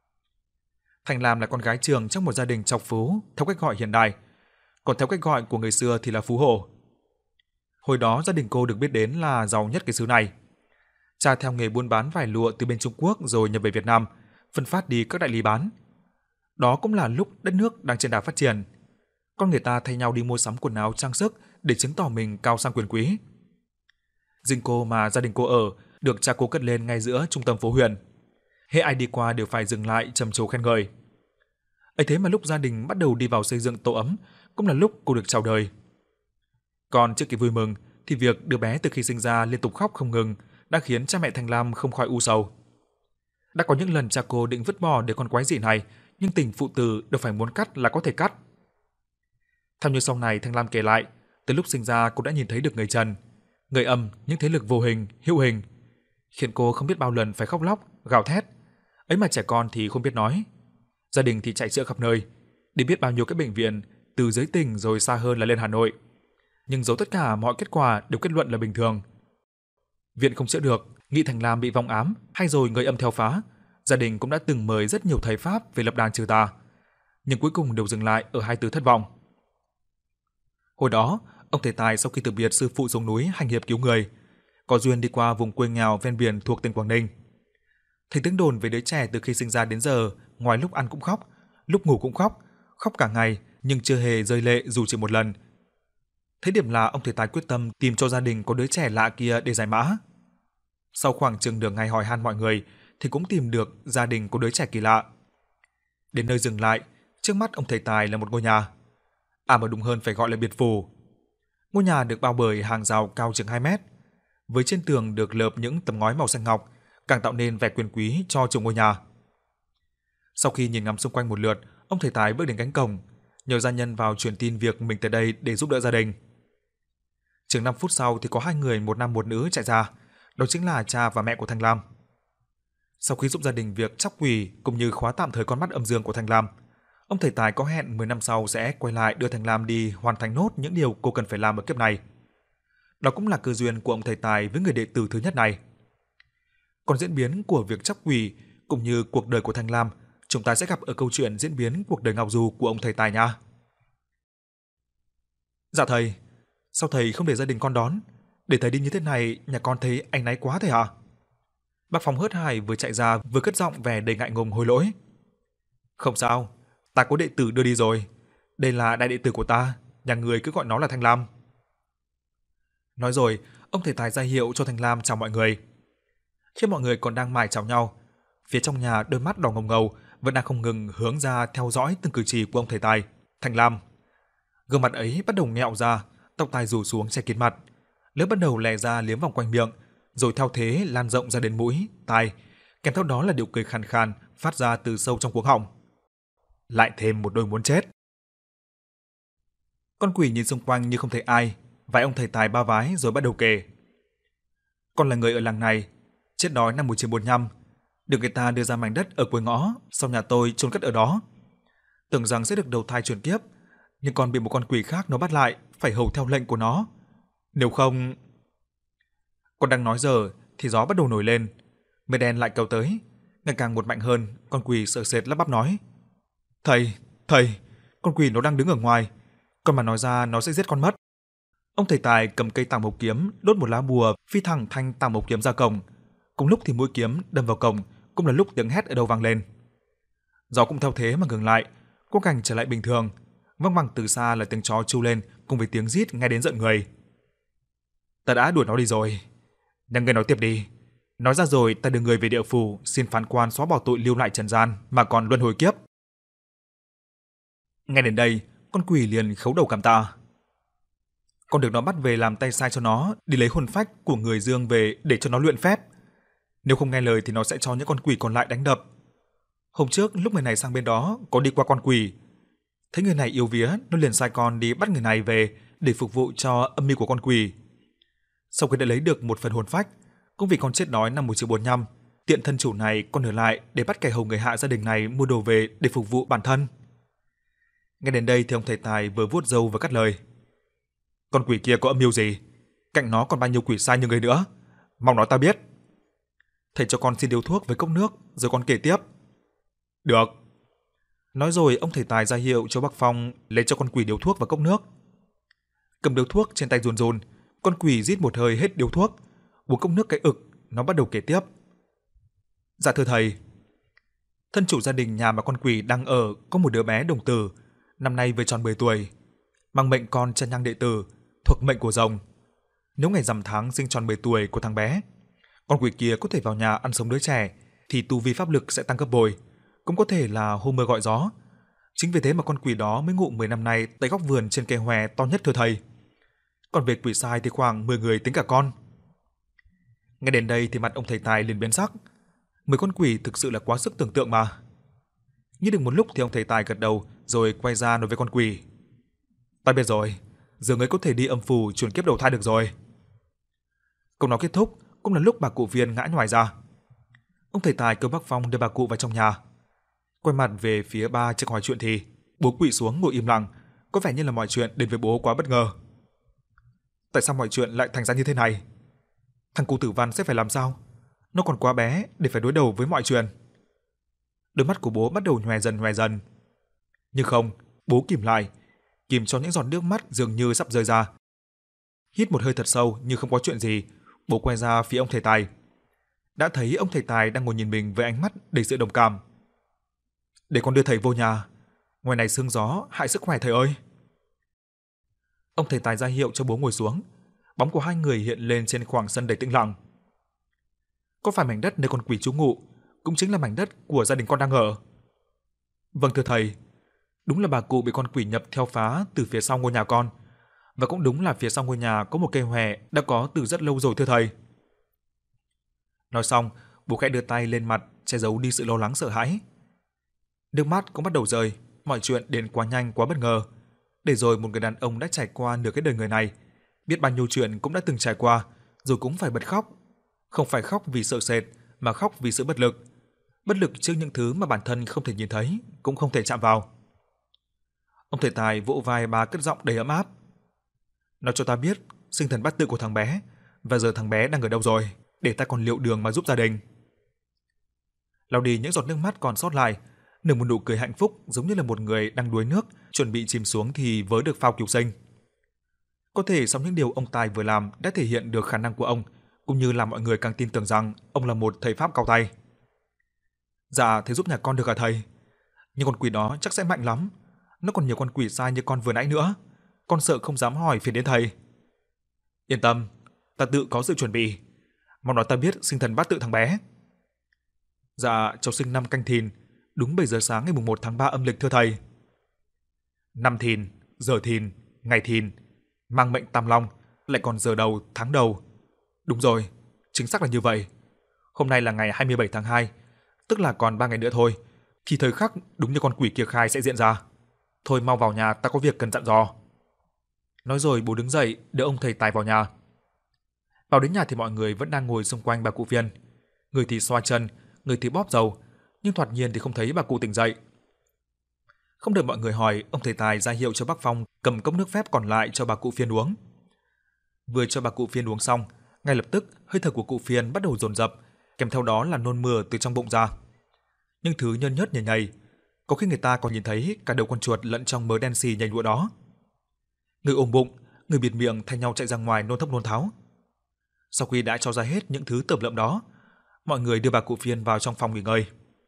Speaker 1: Thanh Lam là con gái trưởng trong một gia đình trọc phú theo cách gọi hiện đại, còn theo cách gọi của người xưa thì là phú hộ. Hồi đó gia đình cô được biết đến là giàu nhất cái xứ này. Cha theo nghề buôn bán vải lụa từ bên Trung Quốc rồi nhập về Việt Nam, phân phát đi các đại lý bán. Đó cũng là lúc đất nước đang trên đà phát triển. Con người ta thay nhau đi mua sắm quần áo trang sức để chứng tỏ mình cao sang quyền quý. Dinh cô mà gia đình cô ở được cha cô cất lên ngay giữa trung tâm phố huyện. Hễ ai đi qua đều phải dừng lại trầm trồ khen ngợi. Ấy thế mà lúc gia đình bắt đầu đi vào xây dựng tổ ấm cũng là lúc cô được chào đời. Còn trước kỳ vui mừng thì việc đứa bé từ khi sinh ra liên tục khóc không ngừng đã khiến cha mẹ Thanh Lam không khỏi u sầu. Đã có những lần cha cô định vứt bỏ đứa con quái dị này, nhưng tình phụ tử đâu phải muốn cắt là có thể cắt. Theo như sau này Thanh Lam kể lại, từ lúc sinh ra cô đã nhìn thấy được người trần, người âm, những thế lực vô hình, hữu hình, khiến cô không biết bao lần phải khóc lóc, gào thét. Ấy mà trẻ con thì không biết nói. Gia đình thì chạy chữa khắp nơi, đi biết bao nhiêu cái bệnh viện, từ dưới tỉnh rồi xa hơn là lên Hà Nội. Nhưng dẫu tất cả mọi kết quả đều kết luận là bình thường. Viện không chữa được, nghĩ Thanh Lam bị vong ám hay rồi người âm theo phá. Gia đình cũng đã từng mời rất nhiều thầy pháp về lập đàn trừ tà, nhưng cuối cùng đều dừng lại ở hai từ thất vọng. Hồi đó, ông thầy tài sau khi từ biệt sư phụ xuống núi hành hiệp cứu người, có duyên đi qua vùng quê nghèo ven biển thuộc tỉnh Quảng Ninh. Thầy tiếng đồn về đứa trẻ từ khi sinh ra đến giờ, ngoài lúc ăn cũng khóc, lúc ngủ cũng khóc, khóc cả ngày nhưng chưa hề rơi lệ dù chỉ một lần. Thế điểm là ông thầy tài quyết tâm tìm cho gia đình có đứa trẻ lạ kia để giải mã. Sau khoảng chừng nửa ngày hỏi han mọi người thì cũng tìm được gia đình có đứa trẻ kỳ lạ. Đến nơi dừng lại, trước mắt ông thầy tài là một ngôi nhà. À mà đúng hơn phải gọi là biệt phủ. Ngôi nhà được bao bởi hàng rào cao chừng hai mét, với trên tường được lợp những tấm ngói màu xanh ngọc, càng tạo nên vẻ quyền quý cho chủ ngôi nhà. Sau khi nhìn ngắm xung quanh một lượt, ông thầy tài bước đến cánh cổng, nhờ gia nhân vào truyền tin việc mình tới đây để giúp đỡ gia đình. Chừng năm phút sau thì có hai người, một nam một nữ chạy ra, đó chính là cha và mẹ của Thanh Lam. Sau khi giúp gia đình việc chóc quỷ cũng như khóa tạm thời con mắt âm dương của Thanh Lam, ông thầy tài có hẹn mười năm sau sẽ quay lại đưa Thanh Lam đi hoàn thành nốt những điều cô cần phải làm ở kiếp này. Đó cũng là cơ duyên của ông thầy tài với người đệ tử thứ nhất này. Còn diễn biến của việc chóc quỷ cũng như cuộc đời của Thanh Lam, chúng ta sẽ gặp ở câu chuyện diễn biến cuộc đời ngao du của ông thầy tài nha. Dạ thầy, Sao thầy không để gia đình con đón? Để thầy đi như thế này, nhà con thấy áy náy quá thầy ạ. Bác Phong hớt hải vừa chạy ra vừa cất giọng vẻ đầy ngại ngùng hối lỗi. Không sao, ta có đệ tử đưa đi rồi. Đây là đại đệ tử của ta, nhà người cứ gọi nó là Thanh Lam. Nói rồi, ông thầy tài ra hiệu cho Thanh Lam chào mọi người. Khi mọi người còn đang mải chào nhau, phía trong nhà đôi mắt đỏ ngầu ngầu vẫn đang không ngừng hướng ra theo dõi từng cử chỉ của ông thầy tài, Thanh Lam. Gương mặt ấy bắt đầu nghẹo ra, tóc tai rủ xuống che kín mặt, lớp bắt đầu lè ra liếm vòng quanh miệng, rồi theo thế lan rộng ra đến mũi, tai, kèm theo đó là điệu cười khàn khàn phát ra từ sâu trong cuống họng. Lại thêm một đôi muốn chết. Con quỷ nhìn xung quanh như không thấy ai, vái ông thầy tài ba vái rồi bắt đầu kể. Con là người ở làng này, chết đói năm một nghìn chín trăm bốn mươi lăm, được người ta đưa ra mảnh đất ở cuối ngõ, sau nhà tôi chôn cất ở đó. Tưởng rằng sẽ được đầu thai chuyển kiếp, nhưng còn bị một con quỷ khác nó bắt lại, phải hầu theo lệnh của nó. Nếu không... Con đang nói giờ thì gió bắt đầu nổi lên, mây đen lại kéo tới, ngày càng một mạnh hơn. Con quỷ sợ sệt lắp bắp nói: Thầy, thầy, con quỷ nó đang đứng ở ngoài, con mà nói ra nó sẽ giết con mất. Ông thầy tài cầm cây tàng mộc kiếm đốt một lá bùa phi thẳng thanh tàng mộc kiếm ra cổng. Cùng lúc thì mũi kiếm đâm vào cổng, cũng là lúc tiếng hét ở đâu vang lên. Gió cũng theo thế mà ngừng lại, quang cảnh trở lại bình thường. Vang vẳng từ xa là tiếng chó tru lên cùng với tiếng rít nghe đến giận người. Ta đã đuổi nó đi rồi, nhưng người nói tiếp đi. Nói ra rồi ta đưa người về địa phủ xin phán quan xóa bỏ tội lưu lại trần gian mà còn luân hồi kiếp. Nghe đến đây, con quỷ liền khấu đầu cảm tạ. Con được nó bắt về làm tay sai cho nó, đi lấy hồn phách của người dương về để cho nó luyện phép. Nếu không nghe lời thì nó sẽ cho những con quỷ còn lại đánh đập. Hôm trước lúc người này sang bên đó có đi qua con quỷ, thấy người này yếu vía, nó liền sai con đi bắt người này về để phục vụ cho âm mưu của con quỷ. Sau khi đã lấy được một phần hồn phách, cũng vì con chết đói năm một nghìn chín trăm bốn mươi lăm, tiện thân chủ này con ở lại để bắt kẻ hầu người hạ gia đình này mua đồ về để phục vụ bản thân. Nghe đến đây thì ông thầy tài vừa vuốt râu vừa cắt lời. Con quỷ kia có âm mưu gì? Cạnh nó còn bao nhiêu quỷ sai như người nữa? Mau nói ta biết. Thầy cho con xin điếu thuốc với cốc nước rồi con kể tiếp. Được. Nói rồi ông thầy tài ra hiệu cho bác Phong lấy cho con quỷ điếu thuốc và cốc nước. Cầm điếu thuốc trên tay run run, con quỷ rít một hơi hết điếu thuốc, uống cốc nước cái ực, nó bắt đầu kể tiếp. Dạ thưa thầy, thân chủ gia đình nhà mà con quỷ đang ở có một đứa bé đồng tử, năm nay vừa tròn mười tuổi, mang mệnh con chân nhang đệ tử, thuộc mệnh của rồng. Nếu ngày rằm tháng sinh tròn mười tuổi của thằng bé, con quỷ kia có thể vào nhà ăn sống đứa trẻ thì tu vi pháp lực sẽ tăng gấp bội, cũng có thể là hô mưa gọi gió. Chính vì thế mà con quỷ đó mới ngụ mười năm nay tại góc vườn trên cây hòe to nhất thưa thầy. Còn về quỷ sai thì khoảng mười người tính cả con. Nghe đến đây thì mặt ông thầy tài liền biến sắc. Mười con quỷ thực sự là quá sức tưởng tượng mà. Nghĩ được một lúc thì ông thầy tài gật đầu rồi quay ra nói với con quỷ. Ta biết rồi, giờ ngươi có thể đi âm phủ chuyển kiếp đầu thai được rồi. Câu nói kết thúc cũng là lúc bà cụ Viên ngã nhòi ra. Ông thầy tài kêu bác Phong đưa bà cụ vào trong nhà. Quay mặt về phía ba trước hỏi chuyện thì bố quỵ xuống ngồi im lặng, có vẻ như là mọi chuyện đến với bố quá bất ngờ. Tại sao mọi chuyện lại thành ra như thế này? Thằng cụ Tử Văn sẽ phải làm sao? Nó còn quá bé để phải đối đầu với mọi chuyện. Đôi mắt của bố bắt đầu nhòe dần nhòe dần. Nhưng không, bố kìm lại, kìm cho những giọt nước mắt dường như sắp rơi ra. Hít một hơi thật sâu như không có chuyện gì, bố quay ra phía ông thầy tài. Đã thấy ông thầy tài đang ngồi nhìn mình với ánh mắt đầy sự đồng cảm. Để con đưa thầy vô nhà, ngoài này sương gió hại sức khỏe thầy ơi. Ông thầy tài ra hiệu cho bố ngồi xuống. Bóng của hai người hiện lên trên khoảng sân đầy tĩnh lặng. Có phải mảnh đất nơi con quỷ trú ngụ cũng chính là mảnh đất của gia đình con đang ở? Vâng thưa thầy, đúng là bà cụ bị con quỷ nhập theo phá từ phía sau ngôi nhà con, và cũng đúng là phía sau ngôi nhà có một cây hòe đã có từ rất lâu rồi thưa thầy. Nói xong, bố khẽ đưa tay lên mặt che giấu đi sự lo lắng sợ hãi. Nước mắt cũng bắt đầu rơi, mọi chuyện đến quá nhanh quá bất ngờ. Để rồi một người đàn ông đã trải qua nửa cái đời người này, biết bao nhiêu chuyện cũng đã từng trải qua, rồi cũng phải bật khóc. Không phải khóc vì sợ sệt, mà khóc vì sự bất lực. Bất lực trước những thứ mà bản thân không thể nhìn thấy, cũng không thể chạm vào. Ông thầy tài vỗ vai bà cất giọng đầy ấm áp. Nói cho ta biết sinh thần bát tự của thằng bé, và giờ thằng bé đang ở đâu rồi, để ta còn liệu đường mà giúp gia đình. Lau đi những giọt nước mắt còn sót lại, nở một nụ cười hạnh phúc giống như là một người đang đuối nước, chuẩn bị chìm xuống thì vớ được phao cứu sinh. Có thể sau những điều ông Tài vừa làm đã thể hiện được khả năng của ông, cũng như làm mọi người càng tin tưởng rằng ông là một thầy pháp cao tay. Dạ, thầy giúp nhà con được hả thầy? Nhưng con quỷ đó chắc sẽ mạnh lắm. Nó còn nhiều con quỷ sai như con vừa nãy nữa. Con sợ không dám hỏi phiền đến thầy. Yên tâm, ta tự có sự chuẩn bị. Mau nói ta biết sinh thần bát tự thằng bé. Dạ, cháu sinh năm Canh Thìn, đúng bảy giờ sáng ngày mùng một tháng ba âm lịch thưa thầy. Năm Thìn, giờ Thìn, ngày Thìn, mang mệnh Tam Long, lại còn giờ đầu, tháng đầu. Đúng rồi, chính xác là như vậy. Hôm nay là ngày hai mươi bảy tháng hai, tức là còn ba ngày nữa thôi, khi thời khắc đúng như con quỷ kia khai sẽ diễn ra. Thôi mau vào nhà, ta có việc cần dặn dò. Nói rồi bố đứng dậy, đỡ ông thầy Tài vào nhà. Vào đến nhà thì mọi người vẫn đang ngồi xung quanh bà cụ Phiên. Người thì xoa chân, người thì bóp dầu, nhưng thoạt nhiên thì không thấy bà cụ tỉnh dậy. Không đợi mọi người hỏi, ông thầy Tài ra hiệu cho bác Phong cầm cốc nước phép còn lại cho bà cụ Phiên uống. Vừa cho bà cụ Phiên uống xong, ngay lập tức hơi thở của cụ Phiên bắt đầu dồn dập, kèm theo đó là nôn mửa từ trong bụng ra. Những thứ nhơn nhớt nhầy nhầy, có khi người ta còn nhìn thấy cả đầu con chuột lẫn trong mớ đen xì nhầy nhụa đó. Người ôm bụng, người bịt miệng thay nhau chạy ra ngoài nôn thốc nôn tháo. Sau khi đã cho ra hết những thứ tởm lợm đó, mọi người đưa bà cụ Phiên vào trong phòng nghỉ ngơi.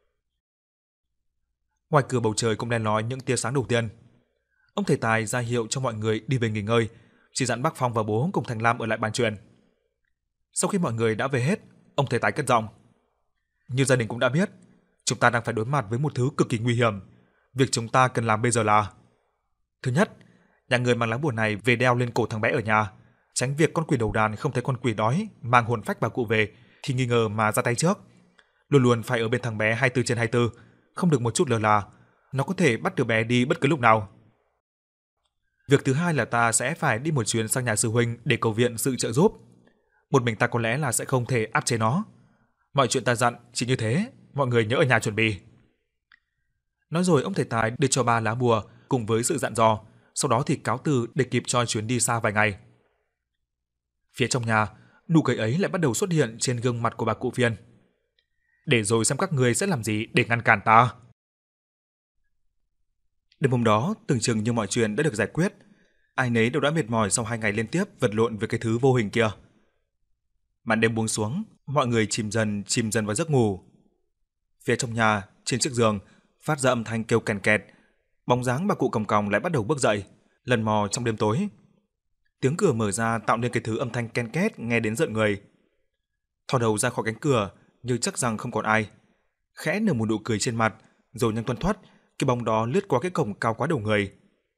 Speaker 1: Ngoài cửa bầu trời cũng đen lói những tia sáng đầu tiên. Ông thầy Tài ra hiệu cho mọi người đi về nghỉ ngơi, chỉ dặn bác Phong và bố cùng Thành Lam ở lại bàn chuyện. Sau khi mọi người đã về hết, ông thầy Tài cất giọng: "Như gia đình cũng đã biết, chúng ta đang phải đối mặt với một thứ cực kỳ nguy hiểm. Việc chúng ta cần làm bây giờ là: thứ nhất, nhà người mang lá bùa này về đeo lên cổ thằng bé ở nhà, tránh việc con quỷ đầu đàn không thấy con quỷ đói mang hồn phách bà cụ về thì nghi ngờ mà ra tay trước. Luôn luôn phải ở bên thằng bé hai mươi bốn trên hai mươi bốn, không được một chút lơ là, nó có thể bắt đứa bé đi bất cứ lúc nào. Việc thứ hai là ta sẽ phải đi một chuyến sang nhà sư huynh để cầu viện sự trợ giúp. Một mình ta có lẽ là sẽ không thể áp chế nó. Mọi chuyện ta dặn chỉ như thế, mọi người nhớ ở nhà chuẩn bị." Nói rồi ông thầy Tài đưa cho ba lá bùa cùng với sự dặn dò, sau đó thì cáo từ để kịp cho chuyến đi xa vài ngày. Phía trong nhà, nụ cười ấy lại bắt đầu xuất hiện trên gương mặt của bà cụ Phiên. "Để rồi xem các ngươi sẽ làm gì để ngăn cản ta." Đêm hôm đó, tưởng chừng như mọi chuyện đã được giải quyết, ai nấy đều đã mệt mỏi sau hai ngày liên tiếp vật lộn với cái thứ vô hình kia. Màn đêm buông xuống, mọi người chìm dần chìm dần vào giấc ngủ. Phía trong nhà, trên chiếc giường, phát ra âm thanh kêu kèn kẹt, bóng dáng bà cụ Còng Còng lại bắt đầu bước dậy, lần mò trong đêm tối. Tiếng cửa mở ra tạo nên cái thứ âm thanh ken két nghe đến rợn người. Thò đầu ra khỏi cánh cửa, như chắc rằng không còn ai, khẽ nở một nụ cười trên mặt, rồi nhanh tuân thoắt, cái bóng đó lướt qua cái cổng cao quá đầu người.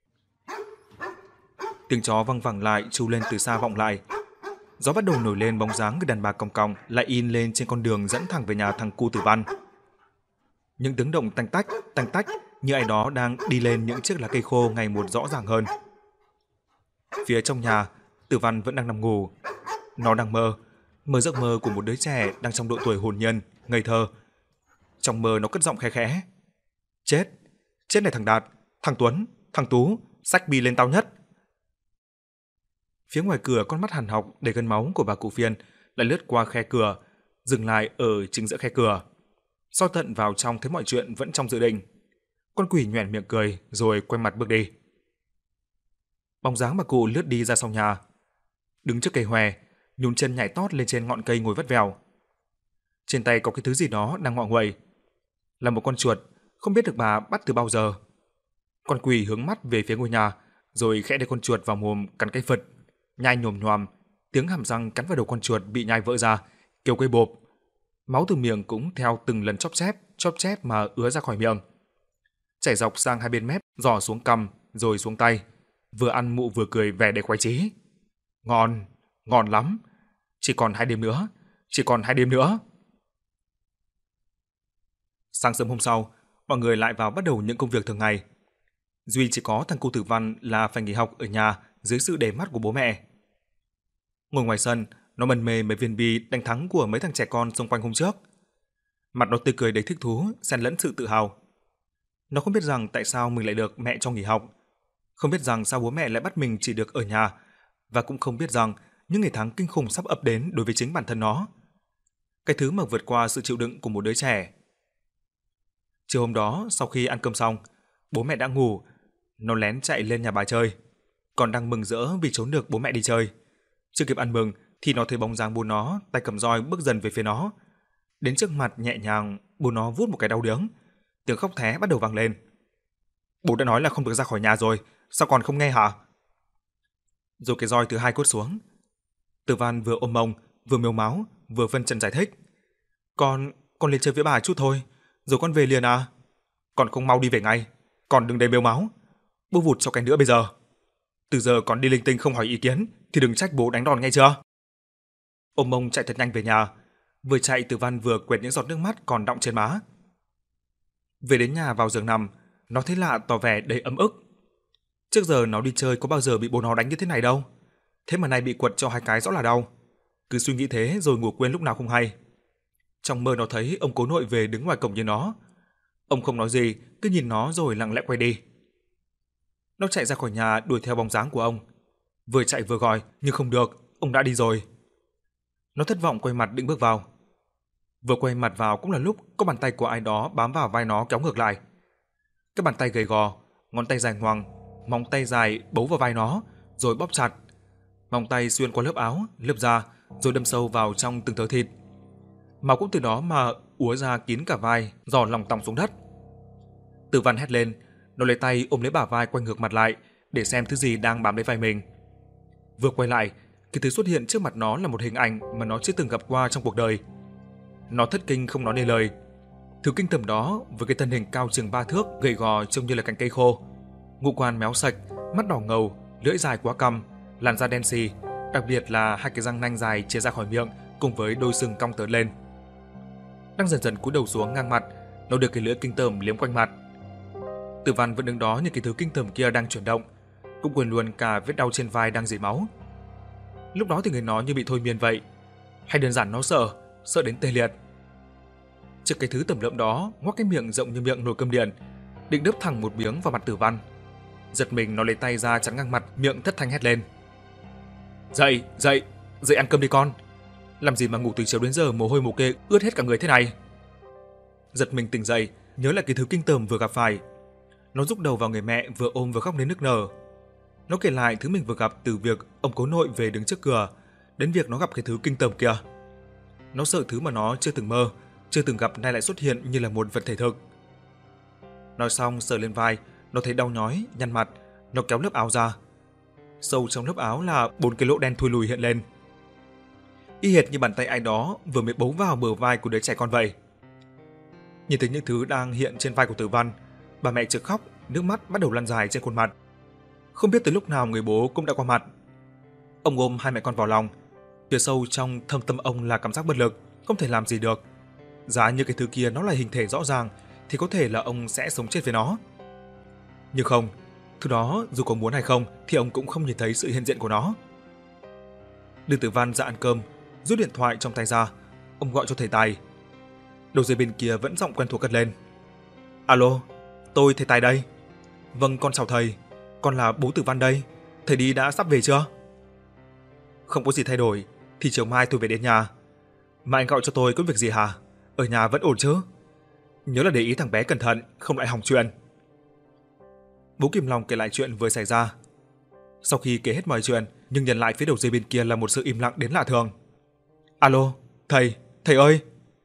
Speaker 1: Tiếng chó văng vẳng lại tru lên từ xa vọng lại. Gió bắt đầu nổi lên, bóng dáng người đàn bà Còng Còng lại in lên trên con đường dẫn thẳng về nhà thằng cu Tử Văn. Những tiếng động tanh tách, tanh tách như ai đó đang đi lên những chiếc lá cây khô ngày một rõ ràng hơn. Phía trong nhà, Tử Văn vẫn đang nằm ngủ. Nó đang mơ, mơ giấc mơ của một đứa trẻ đang trong độ tuổi hồn nhiên, ngây thơ. Trong mơ nó cất giọng khẽ khẽ: "Chết, chết này thằng Đạt, thằng Tuấn, thằng Tú, xách bi lên tao nhất." Phía ngoài cửa, con mắt hằn học đầy gân máu của bà cụ Phiên lại lướt qua khe cửa, dừng lại ở chính giữa khe cửa. Soi tận vào trong thấy mọi chuyện vẫn trong dự định. Con quỷ nhoẻn miệng cười rồi quay mặt bước đi. Bóng dáng bà cụ lướt đi ra sau nhà, đứng trước cây hòe, nhún chân nhảy tót lên trên ngọn cây ngồi vắt vẻo. Trên tay có cái thứ gì đó đang ngọ nguậy, là một con chuột, không biết được bà bắt từ bao giờ. Con quỷ hướng mắt về phía ngôi nhà, rồi khẽ đưa con chuột vào mồm cắn cái phật, nhai nhồm nhoàm, tiếng hàm răng cắn vào đầu con chuột bị nhai vỡ ra, kêu quấy bộp. Máu từ miệng cũng theo từng lần chóp chép, chóp chép mà ứa ra khỏi miệng, chảy dọc sang hai bên mép, giò xuống cằm, rồi xuống tay. Vừa ăn mụ vừa cười vẻ đầy khoái chí. "Ngon, ngon lắm. Chỉ còn hai đêm nữa, chỉ còn hai đêm nữa." Sáng sớm hôm sau, mọi người lại vào bắt đầu những công việc thường ngày. Duy chỉ có thằng cu Tử Văn là phải nghỉ học ở nhà dưới sự để mắt của bố mẹ. Ngồi ngoài sân, nó mân mê mấy viên bi đánh thắng của mấy thằng trẻ con xung quanh hôm trước. Mặt nó tươi cười đầy thích thú, xen lẫn sự tự hào. Nó không biết rằng tại sao mình lại được mẹ cho nghỉ học, không biết rằng sao bố mẹ lại bắt mình chỉ được ở nhà, và cũng không biết rằng những ngày tháng kinh khủng sắp ập đến đối với chính bản thân nó. Cái thứ mà vượt qua sự chịu đựng của một đứa trẻ. Chiều hôm đó, sau khi ăn cơm xong, bố mẹ đã ngủ, nó lén chạy lên nhà bà chơi. còn đang mừng rỡ vì trốn được bố mẹ đi chơi. Chưa kịp ăn mừng thì nó thấy bóng dáng bố nó tay cầm roi bước dần về phía nó. Đến trước mặt nhẹ nhàng, bố nó vút một cái đau điếng, tiếng khóc thé bắt đầu vang lên. Bố đã nói là không được ra khỏi nhà rồi, sao còn không nghe hả? Rồi cái roi thứ hai quất xuống. Tử Văn vừa ôm mông, vừa mếu máu, vừa phân trần giải thích. Con, con lên chơi với bà chút thôi, rồi con về liền à? Con không mau đi về ngay, con đừng để mếu máu. Bố vụt cho cái nữa bây giờ. Từ giờ còn đi linh tinh không hỏi ý kiến thì đừng trách bố đánh đòn nghe chưa? Ôm mông chạy thật nhanh về nhà, vừa chạy Tử Văn vừa quệt những giọt nước mắt còn đọng trên má. Về đến nhà vào giường nằm, nó thấy lạ tỏ vẻ đầy ấm ức. Trước giờ nó đi chơi có bao giờ bị bố nó đánh như thế này đâu. Thế mà nay bị quật cho hai cái rõ là đau. Cứ suy nghĩ thế rồi ngủ quên lúc nào không hay. Trong mơ nó thấy ông cố nội về đứng ngoài cổng nhìn nó. Ông không nói gì, cứ nhìn nó rồi lặng lẽ quay đi. Nó chạy ra khỏi nhà đuổi theo bóng dáng của ông. Vừa chạy vừa gọi nhưng không được, ông đã đi rồi. Nó thất vọng quay mặt định bước vào. Vừa quay mặt vào cũng là lúc có bàn tay của ai đó bám vào vai nó kéo ngược lại. Cái bàn tay gầy gò, ngón tay dài ngoằng, móng tay dài bấu vào vai nó rồi bóp chặt. Móng tay xuyên qua lớp áo, lớp da rồi đâm sâu vào trong từng tớ thịt. Máu cũng từ đó mà úa ra kín cả vai, giò lòng tòng xuống đất. Tử Văn hét lên, nó lấy tay ôm lấy bả vai quay ngược mặt lại để xem thứ gì đang bám lấy vai mình. Vừa quay lại, cái thứ xuất hiện trước mặt nó là một hình ảnh mà nó chưa từng gặp qua trong cuộc đời. Nó thất kinh không nói nên lời. Thứ kinh tởm đó với cái thân hình cao chừng ba thước, gầy gò trông như là cành cây khô, ngũ quan méo sạch, mắt đỏ ngầu, lưỡi dài quá cằm, làn da đen xì, đặc biệt là hai cái răng nanh dài chia ra khỏi miệng cùng với đôi sừng cong tớn lên. Đang dần dần cúi đầu xuống ngang mặt, nó được cái lưỡi kinh tởm liếm quanh mặt. Tử Văn vẫn đứng đó nhìn cái thứ kinh tởm kia đang chuyển động, cũng quên luôn cả vết đau trên vai đang rỉ máu. Lúc đó thì người nó như bị thôi miên vậy, hay đơn giản nó sợ, sợ đến tê liệt. Trước cái thứ tẩm lợm đó, ngoác cái miệng rộng như miệng nồi cơm điện, định đớp thẳng một miếng vào mặt Tử Văn. Giật mình nó lấy tay ra chắn ngang mặt, miệng thất thanh hét lên. Dậy, dậy, dậy ăn cơm đi con. Làm gì mà ngủ từ chiều đến giờ mồ hôi mồ kê ướt hết cả người thế này. Giật mình tỉnh dậy, nhớ lại cái thứ kinh tởm vừa gặp phải. Nó rúc đầu vào người mẹ vừa ôm vừa khóc đến nức nở. Nó kể lại thứ mình vừa gặp từ việc ông cố nội về đứng trước cửa đến việc nó gặp cái thứ kinh tởm kia. Nó sợ thứ mà nó chưa từng mơ, chưa từng gặp nay lại xuất hiện như là một vật thể thực. Nói xong sờ lên vai, nó thấy đau nhói, nhăn mặt, nó kéo lớp áo ra. Sâu trong lớp áo là bốn cái lỗ đen thui lùi hiện lên. Y hệt như bàn tay ai đó vừa mới bấu vào bờ vai của đứa trẻ con vậy. Nhìn thấy những thứ đang hiện trên vai của Tử Văn, bà mẹ chợt khóc, nước mắt bắt đầu lăn dài trên khuôn mặt. Không biết từ lúc nào người bố cũng đã qua mặt. Ông ôm hai mẹ con vào lòng, phía sâu trong thâm tâm ông là cảm giác bất lực, không thể làm gì được. Giá như cái thứ kia nó là hình thể rõ ràng thì có thể là ông sẽ sống chết với nó. Nhưng không, thứ đó dù có muốn hay không thì ông cũng không nhìn thấy sự hiện diện của nó. Đưa Tử Văn ra ăn cơm, rút điện thoại trong tay ra, ông gọi cho thầy Tài. Đầu dây bên kia vẫn giọng quen thuộc cất lên. Alo, tôi thầy Tài đây. Vâng, con chào thầy, con là bố Tử Văn đây, thầy đi đã sắp về chưa? Không có gì thay đổi, thì chiều mai tôi về đến nhà. Mà anh gọi cho tôi có việc gì hả? Ở nhà vẫn ổn chứ? Nhớ là để ý thằng bé cẩn thận, không lại hỏng chuyện. Bố kìm lòng kể lại chuyện vừa xảy ra. Sau khi kể hết mọi chuyện, nhưng nhận lại phía đầu dây bên kia là một sự im lặng đến lạ thường. Alo, thầy, thầy ơi.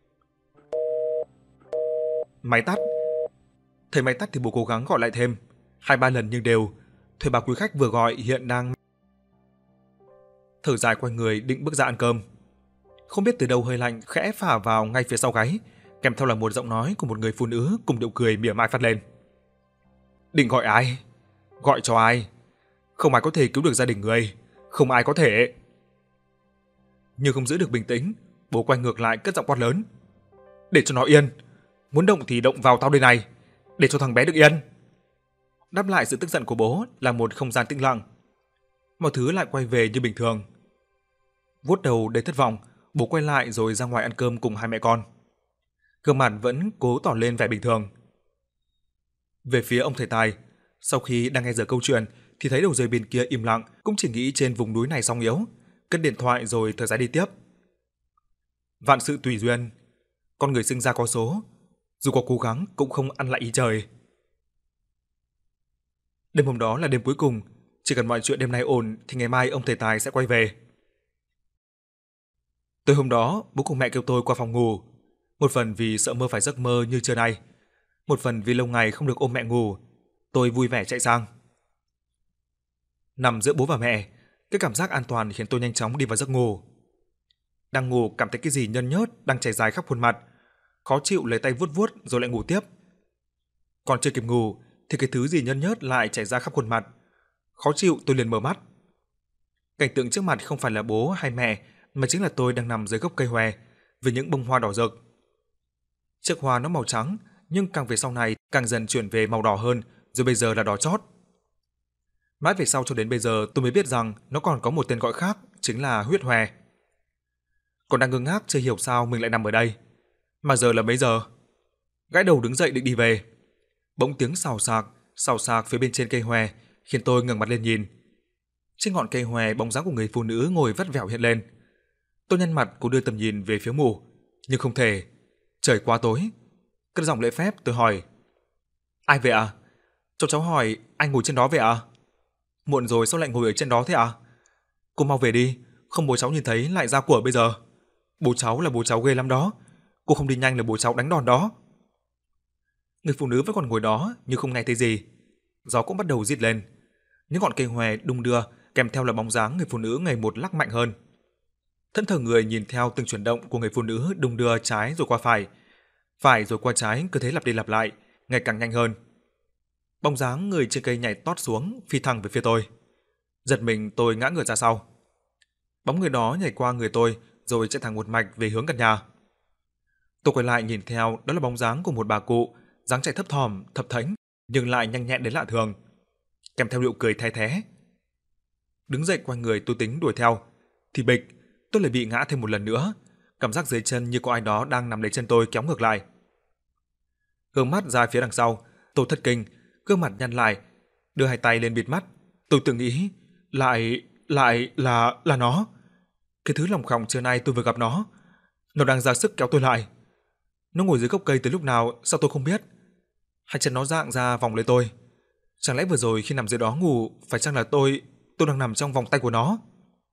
Speaker 1: Máy tắt. Thấy máy tắt thì bố cố gắng gọi lại thêm, hai ba lần nhưng đều. Thuê bà quý khách vừa gọi hiện đang thở dài quay người định bước ra ăn cơm. Không biết từ đâu hơi lạnh khẽ phả vào ngay phía sau gáy, kèm theo là một giọng nói của một người phụ nữ cùng điệu cười mỉa mai phát lên. Định gọi ai? Gọi cho ai? Không ai có thể cứu được gia đình người, không ai có thể. Nhưng không giữ được bình tĩnh, bố quay ngược lại cất giọng quát lớn. Để cho nó yên, muốn động thì động vào tao đây này, để cho thằng bé được yên. Đáp lại sự tức giận của bố là một không gian tĩnh lặng. Mọi thứ lại quay về như bình thường. Vuốt đầu đầy thất vọng, bố quay lại rồi ra ngoài ăn cơm cùng hai mẹ con. Gương mặt vẫn cố tỏ lên vẻ bình thường. Về phía ông thầy Tài, sau khi đang nghe giờ câu chuyện thì thấy đầu dây bên kia im lặng, cũng chỉ nghĩ trên vùng núi này song yếu, cất điện thoại rồi thở dài đi tiếp. Vạn sự tùy duyên, con người sinh ra có số, dù có cố gắng cũng không ăn lại ý trời. Đêm hôm đó là đêm cuối cùng, Chỉ cần mọi chuyện đêm nay ổn thì ngày mai ông thầy Tài sẽ quay về. Tối hôm đó, bố cùng mẹ kêu tôi qua phòng ngủ, một phần vì sợ mơ phải giấc mơ như trưa nay, một phần vì lâu ngày không được ôm mẹ ngủ. Tôi vui vẻ chạy sang. Nằm giữa bố và mẹ, cái cảm giác an toàn khiến tôi nhanh chóng đi vào giấc ngủ. Đang ngủ cảm thấy cái gì nhơn nhớt đang chảy dài khắp khuôn mặt, khó chịu lấy tay vuốt vuốt rồi lại ngủ tiếp. Còn chưa kịp ngủ thì cái thứ gì nhơn nhớt lại chảy ra khắp khuôn mặt. Khó chịu tôi liền mở mắt. Cảnh tượng trước mặt không phải là bố hay mẹ mà chính là tôi đang nằm dưới gốc cây hoè với những bông hoa đỏ rực. Chiếc hoa nó màu trắng nhưng càng về sau này càng dần chuyển về màu đỏ hơn, rồi bây giờ là đỏ chót. Mãi về sau cho đến bây giờ tôi mới biết rằng nó còn có một tên gọi khác, chính là huyết hòe. Còn đang ngơ ngác chưa hiểu sao mình lại nằm ở đây. Mà giờ là mấy giờ? Gãi đầu đứng dậy định đi về. Bỗng tiếng xào xạc, xào xạc phía bên trên cây hòe khiến tôi ngẩng mặt lên nhìn. Trên ngọn cây hòe bóng dáng của người phụ nữ ngồi vắt vẻo hiện lên. Tôi nhăn mặt cố đưa tầm nhìn về phía mù, nhưng không thể. Trời quá tối. Cất giọng lễ phép tôi hỏi: "Ai về ạ?" À? Cháu cháu hỏi: "Anh ngồi trên đó về ạ?" À? "Muộn rồi sao lại ngồi ở trên đó thế ạ?" À? "Cô mau về đi, không bố cháu nhìn thấy lại ra của bây giờ. Bố cháu là bố cháu ghê lắm đó. Cô không đi nhanh là bố cháu đánh đòn đó." Người phụ nữ vẫn còn ngồi đó nhưng không nghe thấy gì. Gió cũng bắt đầu rít lên. Những ngọn cây hòe đung đưa kèm theo là bóng dáng người phụ nữ ngày một lắc mạnh hơn. Thẫn thờ người nhìn theo từng chuyển động của người phụ nữ đung đưa trái rồi qua phải, phải rồi qua trái, cứ thế lặp đi lặp lại, ngày càng nhanh hơn. Bóng dáng người trên cây nhảy tót xuống, phi thẳng về phía tôi. Giật mình tôi ngã ngửa ra sau. Bóng người đó nhảy qua người tôi rồi chạy thẳng một mạch về hướng căn nhà. Tôi quay lại nhìn theo, đó là bóng dáng của một bà cụ, dáng chạy thấp thỏm, thập thánh nhưng lại nhanh nhẹn đến lạ thường, kèm theo nụ cười the thé. Đứng dậy quay người tôi tính đuổi theo, thì bịch, tôi lại bị ngã thêm một lần nữa, cảm giác dưới chân như có ai đó đang nắm lấy chân tôi kéo ngược lại. Hướng mắt ra phía đằng sau, tôi thất kinh, gương mặt nhăn lại, đưa hai tay lên bịt mắt. Tôi tự nghĩ, lại lại là là nó. Cái thứ lòng khòng trưa nay tôi vừa gặp nó, nó đang ra sức kéo tôi lại. Nó ngồi dưới gốc cây từ lúc nào sao tôi không biết. Hai chân nó dạng ra vòng lấy tôi. Chẳng lẽ vừa rồi khi nằm dưới đó ngủ, phải chăng là tôi tôi đang nằm trong vòng tay của nó?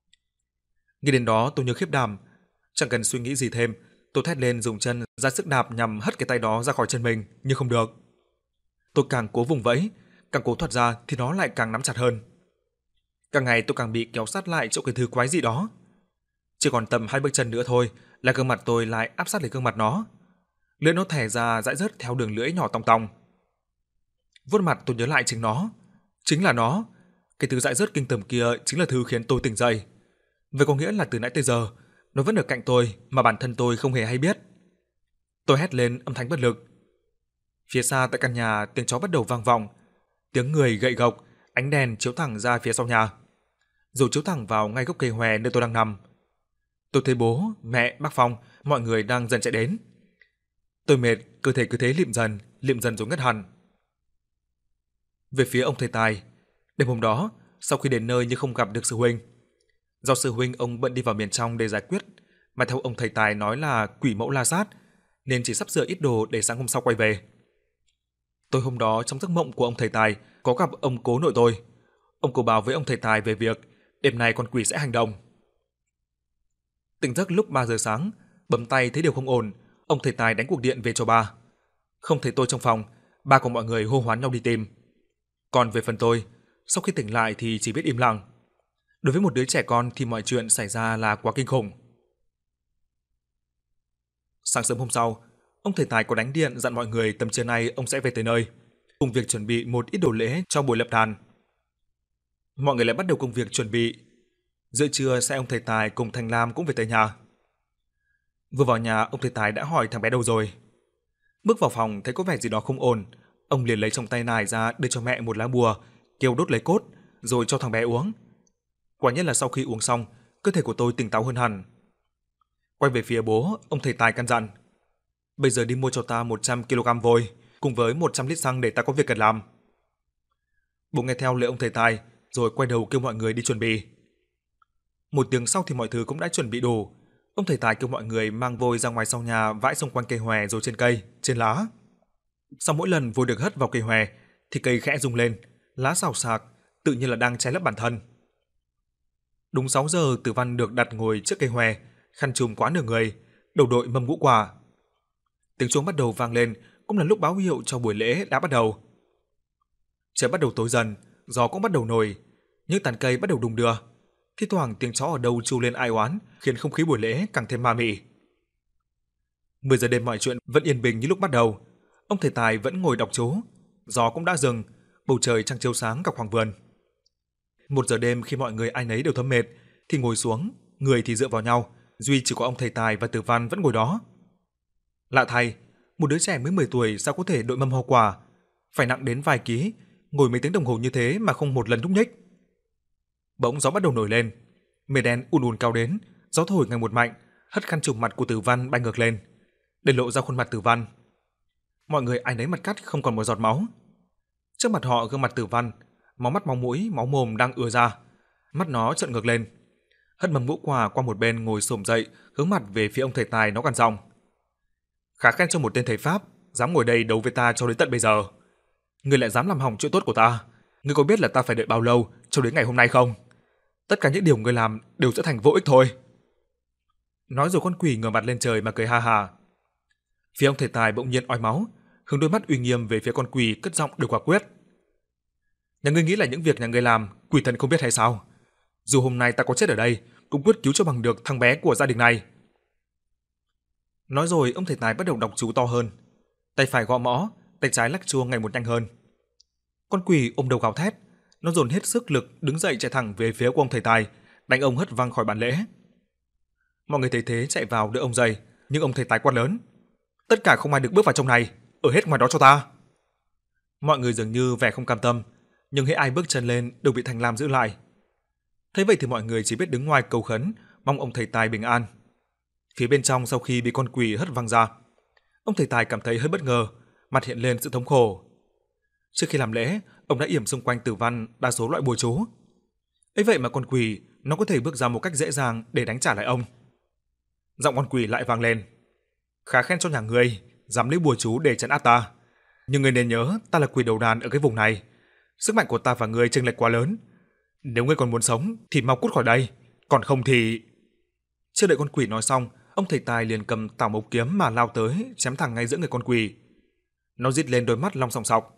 Speaker 1: Nghĩ đến đó tôi như khiếp đảm, chẳng cần suy nghĩ gì thêm, tôi thét lên dùng chân ra sức đạp nhằm hất cái tay đó ra khỏi chân mình, nhưng không được. Tôi càng cố vùng vẫy, càng cố thoát ra thì nó lại càng nắm chặt hơn. Càng ngày tôi càng bị kéo sát lại chỗ cái thứ quái gì đó. Chỉ còn tầm hai bước chân nữa thôi là gương mặt tôi lại áp sát lấy gương mặt nó. Lưỡi nó thè ra dãi rớt theo đường lưỡi nhỏ tong tong. Vuốt mặt tôi nhớ lại chính nó, chính là nó. Cái thứ dãi rớt kinh tởm kia chính là thứ khiến tôi tỉnh dậy. Vậy có nghĩa là từ nãy tới giờ nó vẫn ở cạnh tôi mà bản thân tôi không hề hay biết. Tôi hét lên âm thanh bất lực. Phía xa tại căn nhà tiếng chó bắt đầu vang vọng, tiếng người gậy gộc, ánh đèn chiếu thẳng ra phía sau nhà, rồi chiếu thẳng vào ngay gốc cây hòe nơi tôi đang nằm. Tôi thấy bố, mẹ, bác Phong, mọi người đang dần chạy đến. Tôi mệt, cơ thể cứ thế lịm dần, lịm dần rồi ngất hẳn. Về phía ông thầy Tài, đêm hôm đó, sau khi đến nơi nhưng không gặp được sư huynh. Do sư huynh ông bận đi vào miền trong để giải quyết, mà theo ông thầy Tài nói là quỷ mẫu la sát, nên chỉ sắp sửa ít đồ để sáng hôm sau quay về. Tôi hôm đó trong giấc mộng của ông thầy Tài có gặp ông cố nội tôi. Ông cố báo với ông thầy Tài về việc đêm nay con quỷ sẽ hành động. Tỉnh giấc lúc ba giờ sáng, bấm tay thấy điều không ổn, ông thầy Tài đánh cuộc điện về cho ba. Không thấy tôi trong phòng, ba của mọi người hô hoán nhau đi tìm. Còn về phần tôi, sau khi tỉnh lại thì chỉ biết im lặng. Đối với một đứa trẻ con thì mọi chuyện xảy ra là quá kinh khủng. Sáng sớm hôm sau, ông thầy Tài có đánh điện dặn mọi người tầm trưa nay ông sẽ về tới nơi, cùng việc chuẩn bị một ít đồ lễ cho buổi lập đàn. Mọi người lại bắt đầu công việc chuẩn bị. Giữa trưa sẽ ông thầy Tài cùng Thanh Lam cũng về tới nhà. Vừa vào nhà, ông thầy Tài đã hỏi thằng bé đâu rồi. Bước vào phòng thấy có vẻ gì đó không ổn, ông liền lấy trong tay nải ra đưa cho mẹ một lá bùa, kêu đốt lấy cốt, rồi cho thằng bé uống. Quả nhiên là sau khi uống xong, cơ thể của tôi tỉnh táo hơn hẳn. Quay về phía bố, ông thầy Tài căn dặn: "Bây giờ đi mua cho ta một trăm ki lô gam vôi, cùng với một trăm lít xăng để ta có việc cần làm." Bố nghe theo lời ông thầy Tài, rồi quay đầu kêu mọi người đi chuẩn bị. Một tiếng sau thì mọi thứ cũng đã chuẩn bị đủ. Ông thầy Tài kêu mọi người mang vôi ra ngoài sau nhà vãi xung quanh cây hòe rồi trên cây, trên lá. Sau mỗi lần vôi được hất vào cây hòe thì cây khẽ rung lên, lá xào xạc, tự nhiên là đang che lấp bản thân. Đúng sáu giờ, Tử Văn được đặt ngồi trước cây hoè, khăn trùm quá nửa người, đầu đội mâm ngũ quả. Tiếng chuông bắt đầu vang lên, cũng là lúc báo hiệu cho buổi lễ đã bắt đầu. Trời bắt đầu tối dần, gió cũng bắt đầu nổi, những tàn cây bắt đầu đung đưa. Thi thoảng tiếng chó ở đâu tru lên ai oán, khiến không khí buổi lễ càng thêm ma mị. mười giờ đêm mọi chuyện vẫn yên bình như lúc bắt đầu. Ông thầy tài vẫn ngồi đọc chú, gió cũng đã dừng, bầu trời trăng chiếu sáng cả khoảng vườn. Một giờ đêm khi mọi người ai nấy đều thấm mệt, thì ngồi xuống, người thì dựa vào nhau, duy chỉ có ông thầy tài và Tử Văn vẫn ngồi đó. Lạ thay, một đứa trẻ mới mười tuổi sao có thể đội mâm hoa quả, phải nặng đến vài ký, ngồi mấy tiếng đồng hồ như thế mà không một lần nhúc nhích. Bỗng gió bắt đầu nổi lên, mây đen ùn ùn cao đến, gió thổi ngày một mạnh, hất khăn trùm mặt của Tử Văn bay ngược lên, để lộ ra khuôn mặt Tử Văn. Mọi người ai nấy mặt cắt không còn một giọt máu. Trước mặt họ gương mặt Tử Văn, máu mắt máu mũi, máu mồm đang ùa ra, mắt nó trợn ngược lên. Hất mầm ngũ quả qua một bên ngồi xổm dậy, hướng mặt về phía ông thầy tài, nó gằn giọng: "Khá khen cho một tên thầy pháp, dám ngồi đây đấu với ta cho đến tận bây giờ. Ngươi lại dám làm hỏng chuyện tốt của ta. Ngươi có biết là ta phải đợi bao lâu cho đến ngày hôm nay không? Tất cả những điều ngươi làm đều sẽ thành vô ích thôi." Nói rồi con quỷ ngửa mặt lên trời mà cười ha ha. Phía ông thầy tài bỗng nhiên ói máu, hướng đôi mắt uy nghiêm về phía con quỷ, cất giọng đầy quả quyết: "Nhà ngươi nghĩ là những việc nhà ngươi làm, quỷ thần không biết hay sao? Dù hôm nay ta có chết ở đây, cũng quyết cứu cho bằng được thằng bé của gia đình này." Nói rồi ông thầy tài bắt đầu đọc chú to hơn, tay phải gõ mõ, tay trái lắc chuông ngày một nhanh hơn. Con quỷ ôm đầu gào thét, nó dồn hết sức lực đứng dậy chạy thẳng về phía của ông thầy tài, đánh ông hất văng khỏi bàn lễ. Mọi người thấy thế chạy vào đỡ ông dậy, nhưng ông thầy tài quát lớn: "Tất cả không ai được bước vào trong này, ở hết ngoài đó cho ta." Mọi người dường như vẻ không cam tâm, nhưng hễ ai bước chân lên đều bị Thành Lam giữ lại. Thế vậy thì mọi người chỉ biết đứng ngoài cầu khấn, mong ông thầy tài bình an. Phía bên trong sau khi bị con quỷ hất văng ra, ông thầy tài cảm thấy hơi bất ngờ, mặt hiện lên sự thống khổ. Trước khi làm lễ, ông đã yểm xung quanh Tử Văn đa số loại bùa chú. Ấy vậy mà con quỷ nó có thể bước ra một cách dễ dàng để đánh trả lại ông. Giọng con quỷ lại vang lên: "Khá khen cho nhà ngươi, dám lấy bùa chú để trấn áp ta. Nhưng ngươi nên nhớ, ta là quỷ đầu đàn ở cái vùng này. Sức mạnh của ta và ngươi chênh lệch quá lớn. Nếu ngươi còn muốn sống thì mau cút khỏi đây, còn không thì..." Chưa đợi con quỷ nói xong, ông thầy tài liền cầm tảo mộc kiếm mà lao tới, chém thẳng ngay giữa người con quỷ. Nó rít lên đôi mắt long sòng sọc.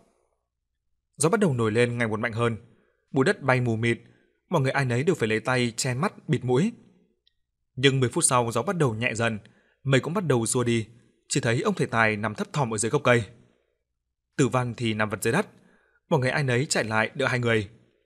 Speaker 1: Gió bắt đầu nổi lên ngày một mạnh hơn, bụi đất bay mù mịt, mọi người ai nấy đều phải lấy tay che mắt bịt mũi. Nhưng mười phút sau gió bắt đầu nhẹ dần, mây cũng bắt đầu xua đi, chỉ thấy ông thầy tài nằm thấp thỏm ở dưới gốc cây. Tử Văn thì nằm vật dưới đất, mọi người ai nấy chạy lại đỡ hai người.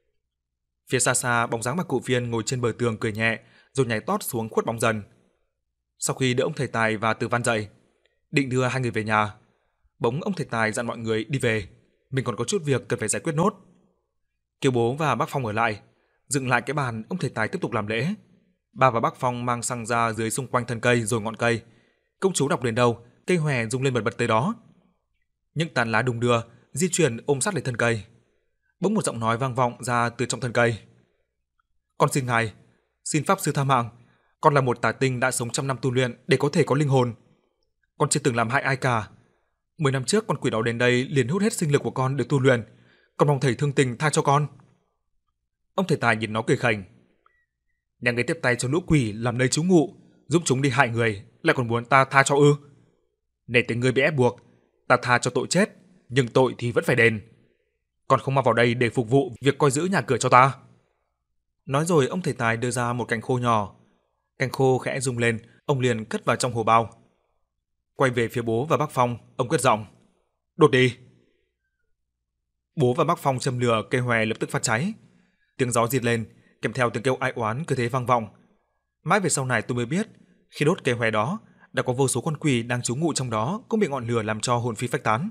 Speaker 1: Phía xa xa bóng dáng bà cụ Phiên ngồi trên bờ tường cười nhẹ, rồi nhảy tót xuống khuất bóng dần. Sau khi đỡ ông thầy tài và Tử Văn dậy, định đưa hai người về nhà, bỗng ông thầy tài dặn mọi người đi về, mình còn có chút việc cần phải giải quyết nốt. Kêu bố và bác Phong ở lại, dựng lại cái bàn, ông thầy tài tiếp tục làm lễ. Ba và bác Phong mang xăng ra dưới xung quanh thân cây rồi ngọn cây. Công chú đọc đến đâu, cây hòe rung lên bật bật tới đó. Những tán lá đung đưa di chuyển ôm sát lấy thân cây. Bỗng một giọng nói vang vọng ra từ trong thân cây: "Con xin ngài, xin pháp sư tha mạng, con là một tà tinh đã sống trăm năm tu luyện để có thể có linh hồn. Con chưa từng làm hại ai cả. Mười năm trước con quỷ đó đến đây liền hút hết sinh lực của con để tu luyện, con mong thầy thương tình tha cho con." Ông thầy tài nhìn nó cười khành: "Nhà ngươi tiếp tay cho lũ quỷ làm nơi trú ngụ, giúp chúng đi hại người, lại còn muốn ta tha cho ư? Nể tình ngươi bị ép buộc, ta tha cho tội chết, nhưng tội thì vẫn phải đền. Con không mang vào đây để phục vụ việc coi giữ nhà cửa cho ta." Nói rồi ông thầy tài đưa ra một cành khô nhỏ. Cành khô khẽ rung lên, ông liền cất vào trong hồ bao. Quay về phía bố và bác Phong, ông cất giọng: "Đốt đi." Bố và bác Phong châm lửa, cây hòe lập tức phát cháy. Tiếng gió rít lên, kèm theo tiếng kêu ai oán cứ thế vang vọng. Mãi về sau này tôi mới biết, khi đốt cây hòe đó, đã có vô số con quỷ đang trú ngụ trong đó cũng bị ngọn lửa làm cho hồn phi phách tán.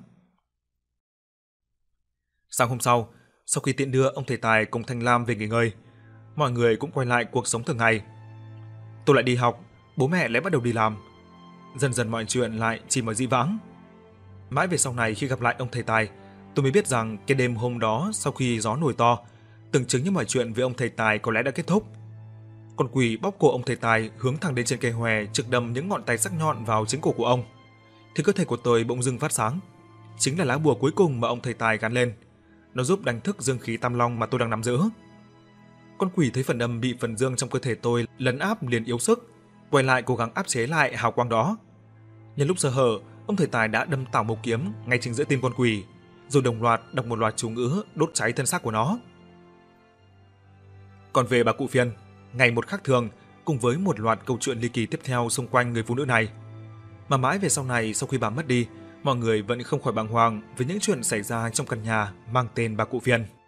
Speaker 1: Sáng hôm sau, sau khi tiễn đưa ông thầy tài cùng Thanh Lam về nghỉ ngơi, mọi người cũng quay lại cuộc sống thường ngày. Tôi lại đi học, bố mẹ lại bắt đầu đi làm. Dần dần mọi chuyện lại chỉ mở dĩ vãng. Mãi về sau này khi gặp lại ông thầy tài, tôi mới biết rằng cái đêm hôm đó sau khi gió nổi to, tưởng chừng như mọi chuyện với ông thầy tài có lẽ đã kết thúc. Con quỷ bóp cổ ông thầy tài hướng thẳng đến trên cây hòe, trực đâm những ngọn tay sắc nhọn vào chính cổ của ông. Thì cơ thể của tôi bỗng dưng phát sáng, chính là lá bùa cuối cùng mà ông thầy tài gắn lên. nó giúp đánh thức dương khí Tam Long mà tôi đang nắm giữ. Con quỷ thấy phần âm bị phần dương trong cơ thể tôi lấn áp liền yếu sức, quay lại cố gắng áp chế lại hào quang đó. Nhân lúc sơ hở, ông thầy tài đã đâm tảo mộc kiếm ngay chính giữa tim con quỷ, rồi đồng loạt đọc một loạt chú ngữ đốt cháy thân xác của nó. Còn về bà cụ Phiên, ngày một khác thường, cùng với một loạt câu chuyện ly kỳ tiếp theo xung quanh người phụ nữ này. Mà mãi về sau này, sau khi bà mất đi, mọi người vẫn không khỏi bàng hoàng với những chuyện xảy ra trong căn nhà mang tên bà cụ Phiên.